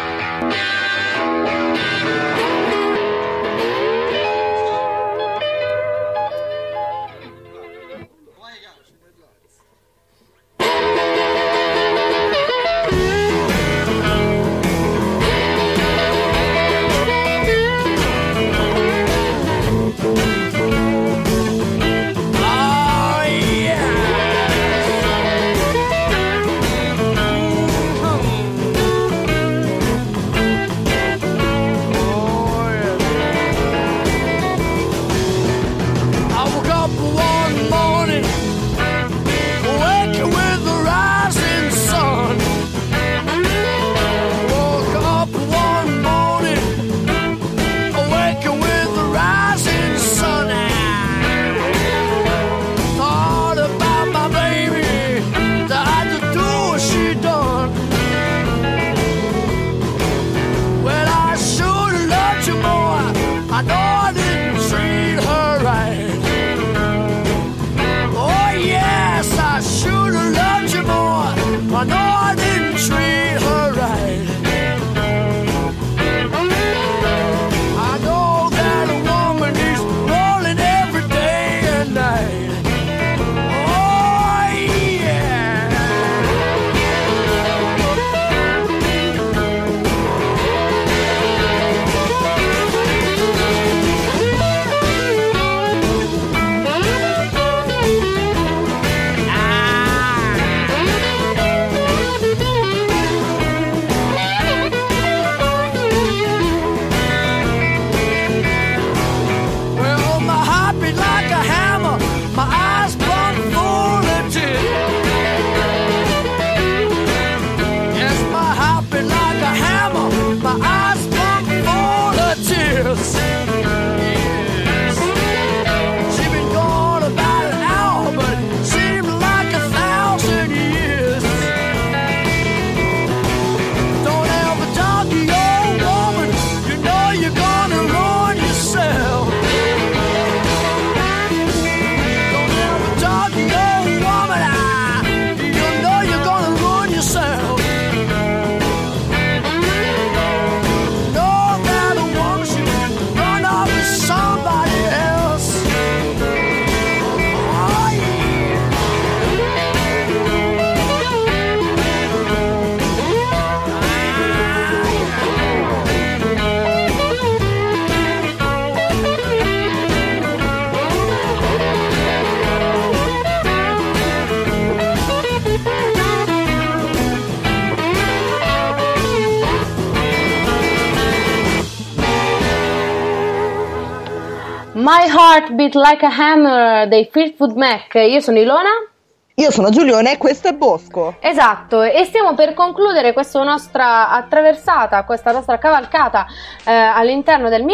My Heart Beat Like a Hammer dei Fleetwood Mac. Io sono Ilona. Io sono Giulione e questo è Bosco. Esatto, e stiamo per concludere questa nostra attraversata, questa nostra cavalcata all'interno del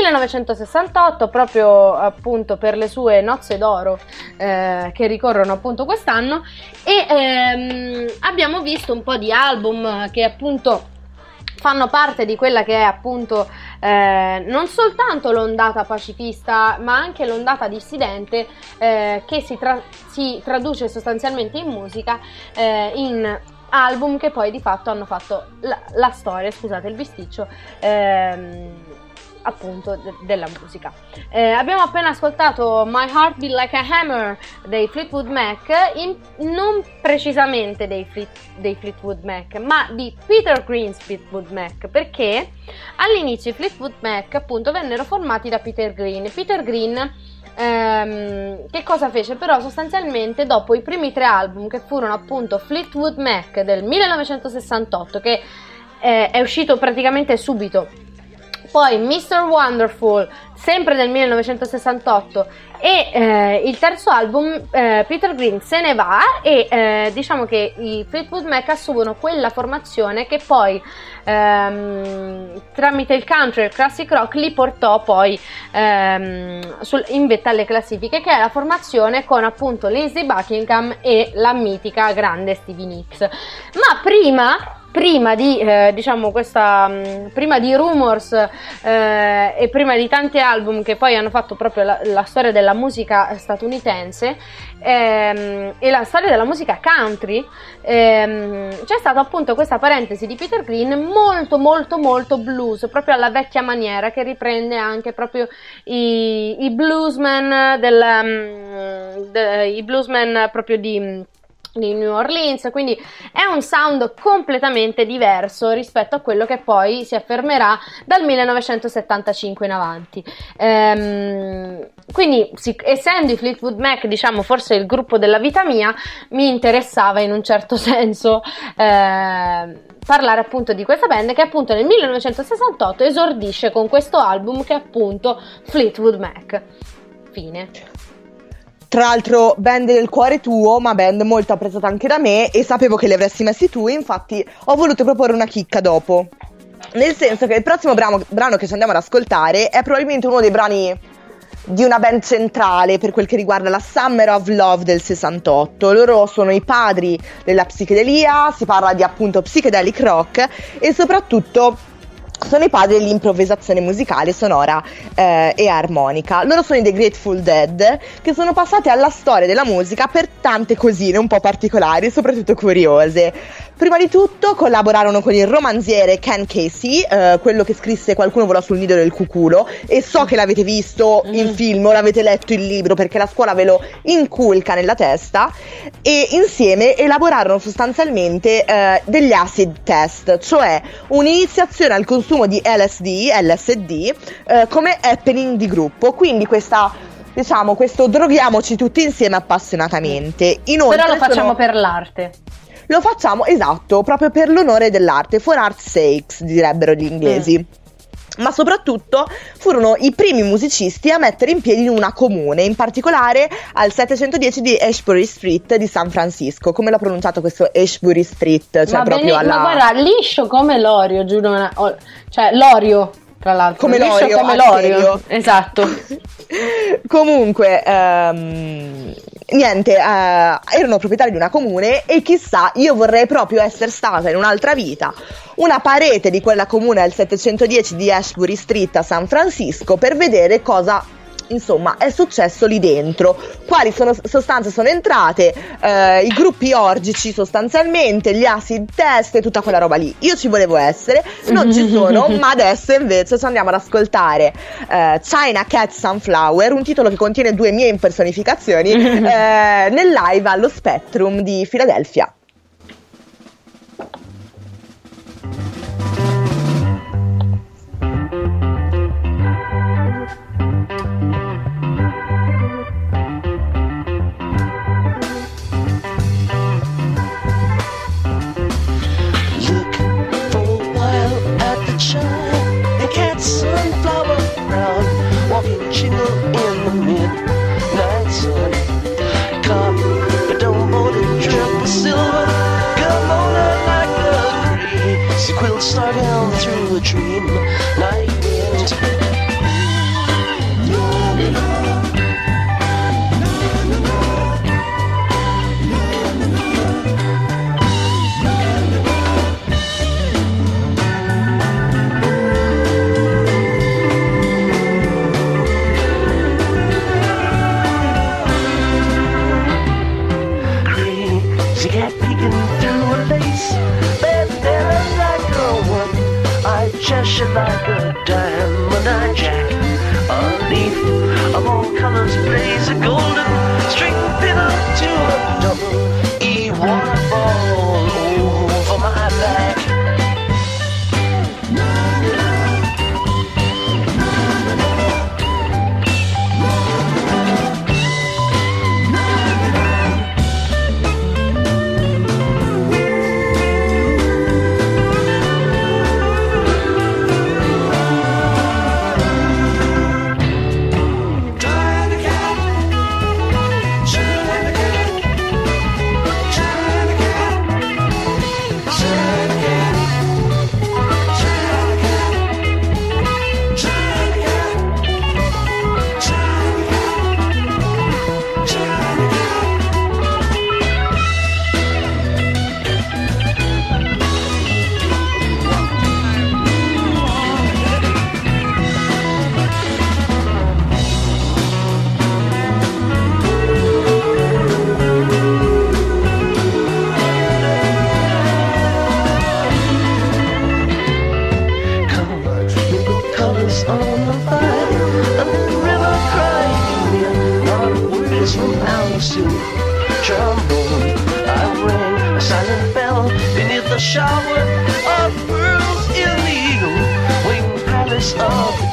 1968, proprio appunto per le sue nozze d'oro che ricorrono appunto quest'anno, e abbiamo visto un po' di album che appunto fanno parte di quella che è appunto non soltanto l'ondata pacifista ma anche l'ondata dissidente che si traduce sostanzialmente in musica, in album che poi di fatto hanno fatto la storia, scusate il bisticcio, appunto della musica. Abbiamo appena ascoltato My Heart Beat Like a Hammer dei Fleetwood Mac, non precisamente dei Fleetwood Mac, ma di Peter Green's Fleetwood Mac, perché all'inizio i Fleetwood Mac appunto vennero formati da Peter Green. Peter Green che cosa fece? Però sostanzialmente dopo i primi 3 album, che furono appunto Fleetwood Mac del 1968, che è uscito praticamente subito, poi Mr. Wonderful sempre del 1968 e il terzo album Peter Green se ne va e diciamo che i Fleetwood Mac assumono quella formazione che poi tramite il country e il classic rock li portò poi in vetta alle classifiche, che è la formazione con appunto Lindsey Buckingham e la mitica grande Stevie Nicks. Ma prima di diciamo prima di Rumors e prima di tanti album che poi hanno fatto proprio la storia della musica statunitense e la storia della musica country, c'è stata appunto questa parentesi di Peter Green molto molto molto blues, proprio alla vecchia maniera, che riprende anche proprio i bluesmen i bluesmen proprio di New Orleans, quindi è un sound completamente diverso rispetto a quello che poi si affermerà dal 1975 in avanti. Quindi essendo i Fleetwood Mac, diciamo, forse il gruppo della vita mia, mi interessava in un certo senso parlare appunto di questa band che appunto nel 1968 esordisce con questo album che è appunto Fleetwood Mac. Fine. Tra l'altro band del cuore tuo, ma band molto apprezzata anche da me, e sapevo che li avresti messi tu, infatti ho voluto proporre una chicca dopo. Nel senso che il prossimo brano che ci andiamo ad ascoltare è probabilmente uno dei brani di una band centrale per quel che riguarda la Summer of Love del 68. Loro sono i padri della psichedelia, si parla di appunto psychedelic rock e soprattutto sono i padri dell'improvvisazione musicale, sonora e armonica. Loro sono i The Grateful Dead, che sono passati alla storia della musica per tante cosine un po' particolari e soprattutto curiose. Prima di tutto collaborarono con il romanziere Ken Casey, quello che scrisse Qualcuno vola sul nido del cuculo, e so che l'avete visto in film o l'avete letto il libro perché la scuola ve lo inculca nella testa, e insieme elaborarono sostanzialmente degli acid test, cioè un'iniziazione al consumo di LSD come happening di gruppo, quindi questo droghiamoci tutti insieme appassionatamente. Inoltre, però lo facciamo per l'arte. Lo facciamo, esatto, proprio per l'onore dell'arte, for art's sakes direbbero gli inglesi. Ma soprattutto furono i primi musicisti a mettere in piedi una comune, in particolare al 710 di Ashbury Street di San Francisco. Come l'ho pronunciato questo Ashbury Street? Cioè proprio ma guarda, liscio come l'Orio, giuro, cioè l'Orio, tra l'altro. Come l'Orio, esatto. Comunque, niente, erano proprietari di una comune e chissà, io vorrei proprio essere stata in un'altra vita una parete di quella comune al 710 di Ashbury Street a San Francisco per vedere cosa, insomma, è successo lì dentro, quali sostanze sono entrate, i gruppi orgici sostanzialmente, gli acid test e tutta quella roba lì. Io ci volevo essere, non ci sono, ma adesso invece ci andiamo ad ascoltare China Cat Sunflower, un titolo che contiene 2 mie impersonificazioni nel live allo Spectrum di Filadelfia. Start down through a dream night wind. Crazy cat peeking through a lace, Cheshire like a diamond eye jack. A leaf of all colors blaze a golden string pin up to a double E waterfall over my back.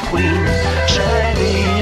queen, shining.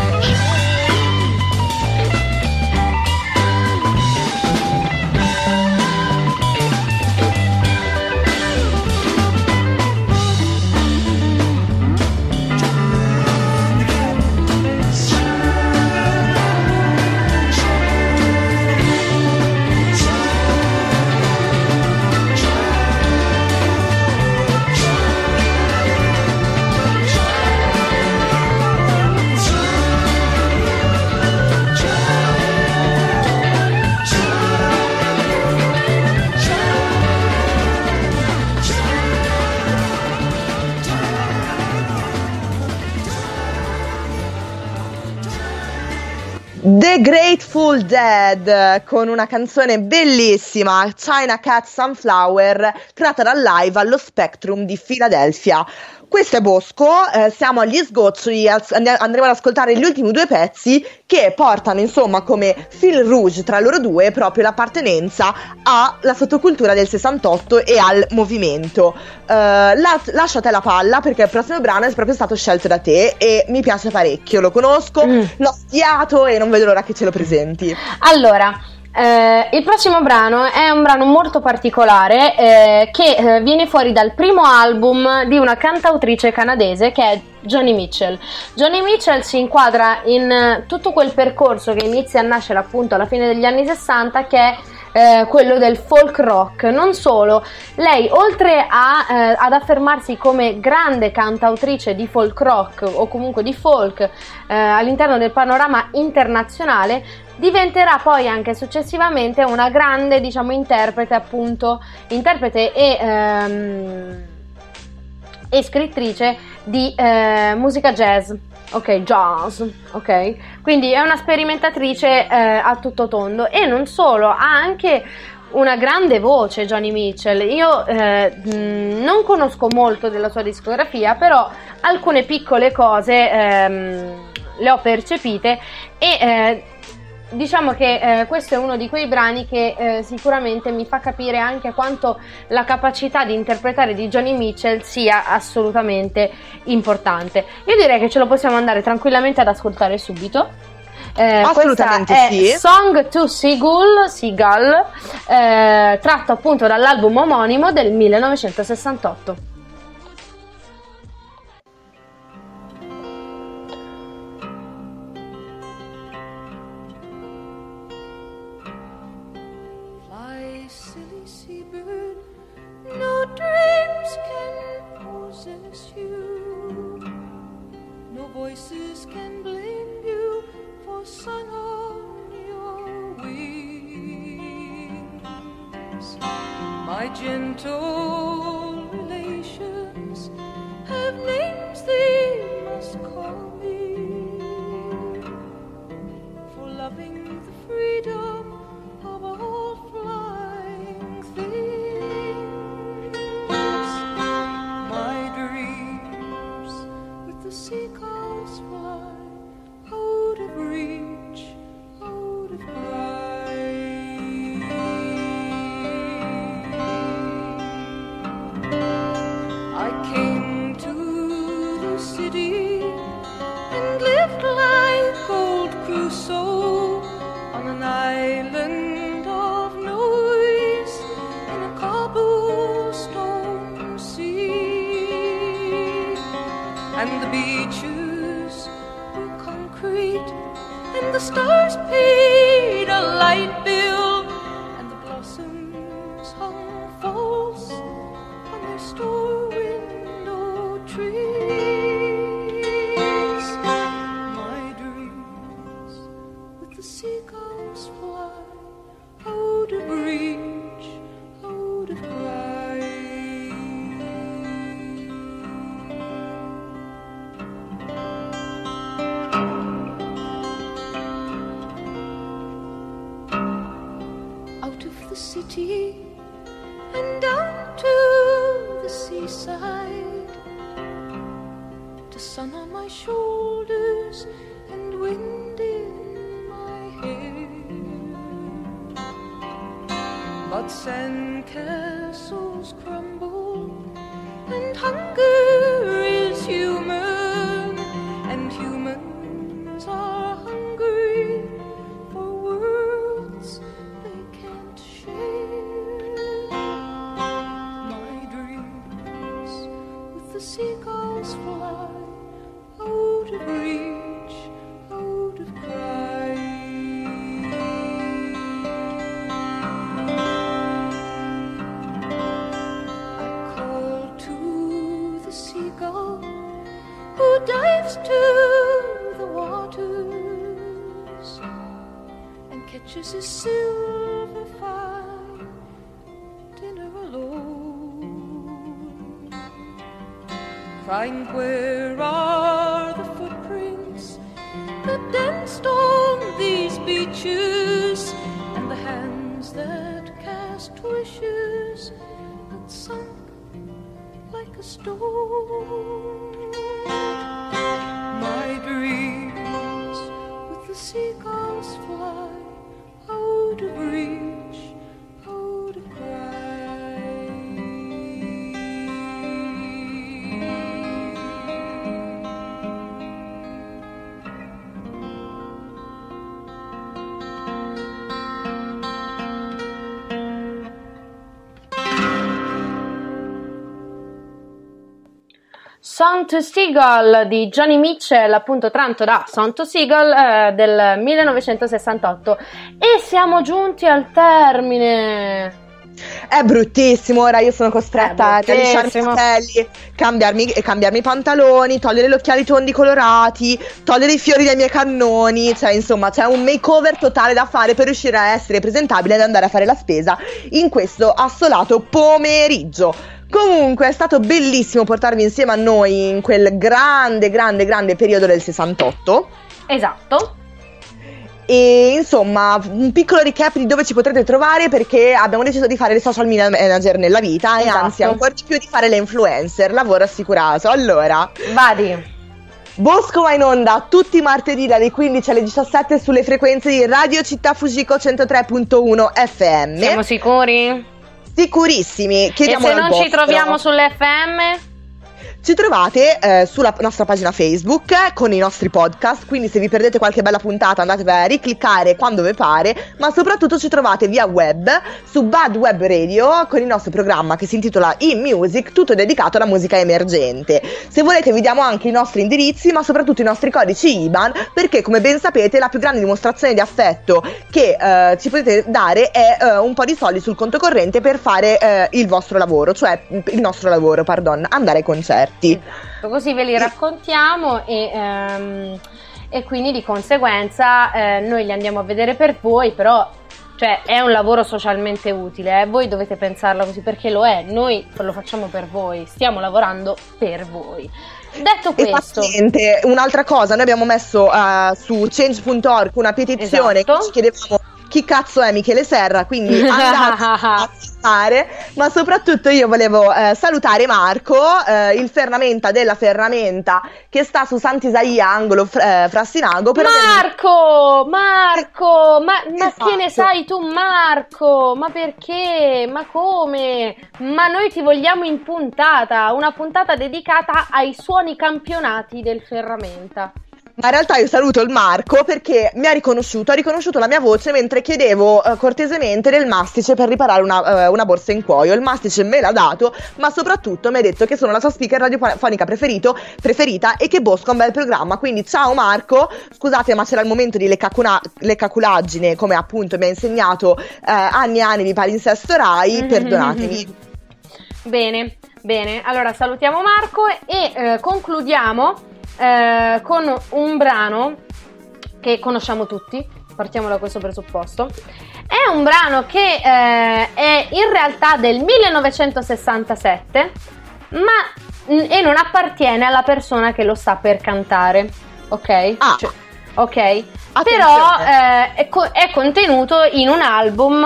The Grateful Dead con una canzone bellissima, China Cat Sunflower, tratta dal live allo Spectrum di Filadelfia. Questo è Bosco, siamo agli sgoccioli, andremo ad ascoltare gli ultimi due pezzi che portano insomma come fil rouge tra loro due proprio l'appartenenza alla sottocultura del 68 e al movimento. Lascio a te la palla perché il prossimo brano è proprio stato scelto da te e mi piace parecchio, lo conosco, l'ho studiato e non vedo l'ora che ce lo presenti. Allora, il prossimo brano è un brano molto particolare che viene fuori dal primo album di una cantautrice canadese che è Joni Mitchell. Joni Mitchell si inquadra in tutto quel percorso che inizia a nascere appunto alla fine degli anni 60 che è quello del folk rock. Non solo, lei oltre ad affermarsi come grande cantautrice di folk rock o comunque di folk all'interno del panorama internazionale, diventerà poi anche successivamente una grande, diciamo, interprete e scrittrice di musica jazz. Ok, jazz, ok? Quindi è una sperimentatrice a tutto tondo e non solo, ha anche una grande voce Joni Mitchell. Io non conosco molto della sua discografia, però alcune piccole cose le ho percepite e diciamo che questo è uno di quei brani che sicuramente mi fa capire anche quanto la capacità di interpretare di Joni Mitchell sia assolutamente importante. Io direi che ce lo possiamo andare tranquillamente ad ascoltare subito. Assolutamente questa sì. È Song to Seagull, tratto appunto dall'album omonimo del 1968. No dreams can possess you, no voices can blame you for sung on your wings. My gentle relations have names they must call me for loving the freedom of all flying things. The seagulls fly out of reach, out of sight. I came to the city and lived like old Crusoe on an island of noise in a cobblestone sea. And the beaches were concrete, and the stars paid a light bill, and the blossoms hung false on their store window trees. My dreams with the seagulls fly out of reach, out of sight. City and down to the seaside, the sun on my shoulders and wind in my hair. But sandcastles crumble and hunger is human is a silver fine dinner alone, crying, where are the footprints that danced on these beaches, and the hands that cast wishes that sunk like a stone. My dreams with the seagulls fly out of reach, out of Song to Seagull di Johnny Mitchell, appunto tratto da Song to Seagull del 1968. E siamo giunti al termine. È bruttissimo, ora io sono costretta a rialisciarmi i capelli, cambiarmi i pantaloni, togliere gli occhiali tondi colorati, togliere i fiori dai miei cannoni, cioè insomma c'è un makeover totale da fare per riuscire a essere presentabile ed andare a fare la spesa in questo assolato pomeriggio. Comunque è stato bellissimo portarvi insieme a noi in quel grande periodo del 68. Esatto. E insomma un piccolo recap di dove ci potrete trovare, perché abbiamo deciso di fare le social media manager nella vita, esatto. E anzi ancora di più di fare le influencer, lavoro assicurato. Allora, vadi. Bosco va in onda tutti i martedì dalle 15 alle 17 sulle frequenze di Radio Città Fujiko 103.1 FM. Siamo sicuri? Sicurissimi. Chiediamo e se non ci troviamo sulle FM? Ci trovate sulla nostra pagina Facebook con i nostri podcast, quindi se vi perdete qualche bella puntata andatevi a ricliccare quando vi pare, ma soprattutto ci trovate via web su Bad Web Radio con il nostro programma che si intitola E-Music, tutto dedicato alla musica emergente. Se volete vi diamo anche i nostri indirizzi, ma soprattutto i nostri codici IBAN, perché come ben sapete la più grande dimostrazione di affetto che ci potete dare è un po' di soldi sul conto corrente per fare il vostro lavoro, cioè il nostro lavoro, andare ai concerti. Esatto. Così ve li raccontiamo e quindi di conseguenza noi li andiamo a vedere per voi, però cioè è un lavoro socialmente utile, voi dovete pensarlo così perché lo è, noi lo facciamo per voi, stiamo lavorando per voi. Detto questo, un'altra cosa, noi abbiamo messo su change.org una petizione, esatto, che ci chiedevamo chi cazzo è Michele Serra, quindi andate a fare, ma soprattutto io volevo salutare Marco, il ferramenta della ferramenta che sta su Sant'Isaia angolo Frassinago. Marco, ma esatto, che ne sai tu Marco? Ma perché? Ma come? Ma noi ti vogliamo in puntata, una puntata dedicata ai suoni campionati del ferramenta. Ma in realtà io saluto il Marco perché ha riconosciuto la mia voce mentre chiedevo cortesemente del mastice per riparare una borsa in cuoio. Il mastice me l'ha dato, ma soprattutto mi ha detto che sono la sua speaker radiofonica preferita e che Bosco è un bel programma. Quindi ciao Marco, scusate ma c'era il momento di leccaculaggine, come appunto mi ha insegnato anni e anni di palinsesto Rai, perdonatemi. Bene, allora salutiamo Marco e concludiamo con un brano che conosciamo tutti, partiamo da questo presupposto. È un brano che è in realtà del 1967, e non appartiene alla persona che lo sta per cantare, ok? Ok, però è contenuto in un album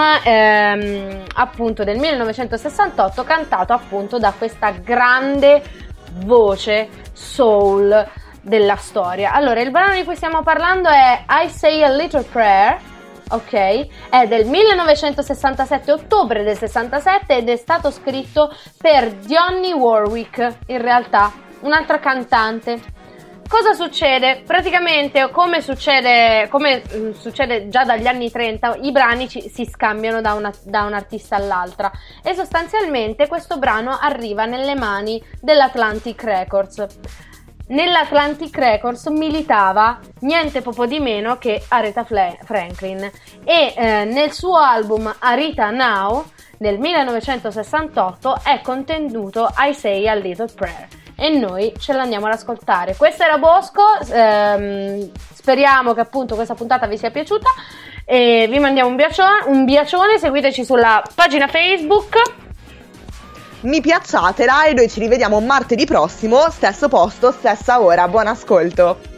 appunto del 1968, cantato appunto da questa grande voce soul della storia. Allora, il brano di cui stiamo parlando è I Say a Little Prayer, ok? È del 1967, ottobre del 67, ed è stato scritto per Dionne Warwick, in realtà, un'altra cantante. Cosa succede? Praticamente, come succede già dagli anni 30, i brani si scambiano da un artista all'altra, e sostanzialmente questo brano arriva nelle mani dell'Atlantic Records. Nell'Atlantic Records militava niente poco di meno che Aretha Franklin, e nel suo album Aretha Now del 1968 è contenuto I Say a Little Prayer, e noi ce l'andiamo ad ascoltare. Questo era Bosco, speriamo che appunto questa puntata vi sia piaciuta E vi mandiamo un bacione, seguiteci sulla pagina Facebook. Mi piacciatela e noi ci rivediamo martedì prossimo, stesso posto, stessa ora. Buon ascolto.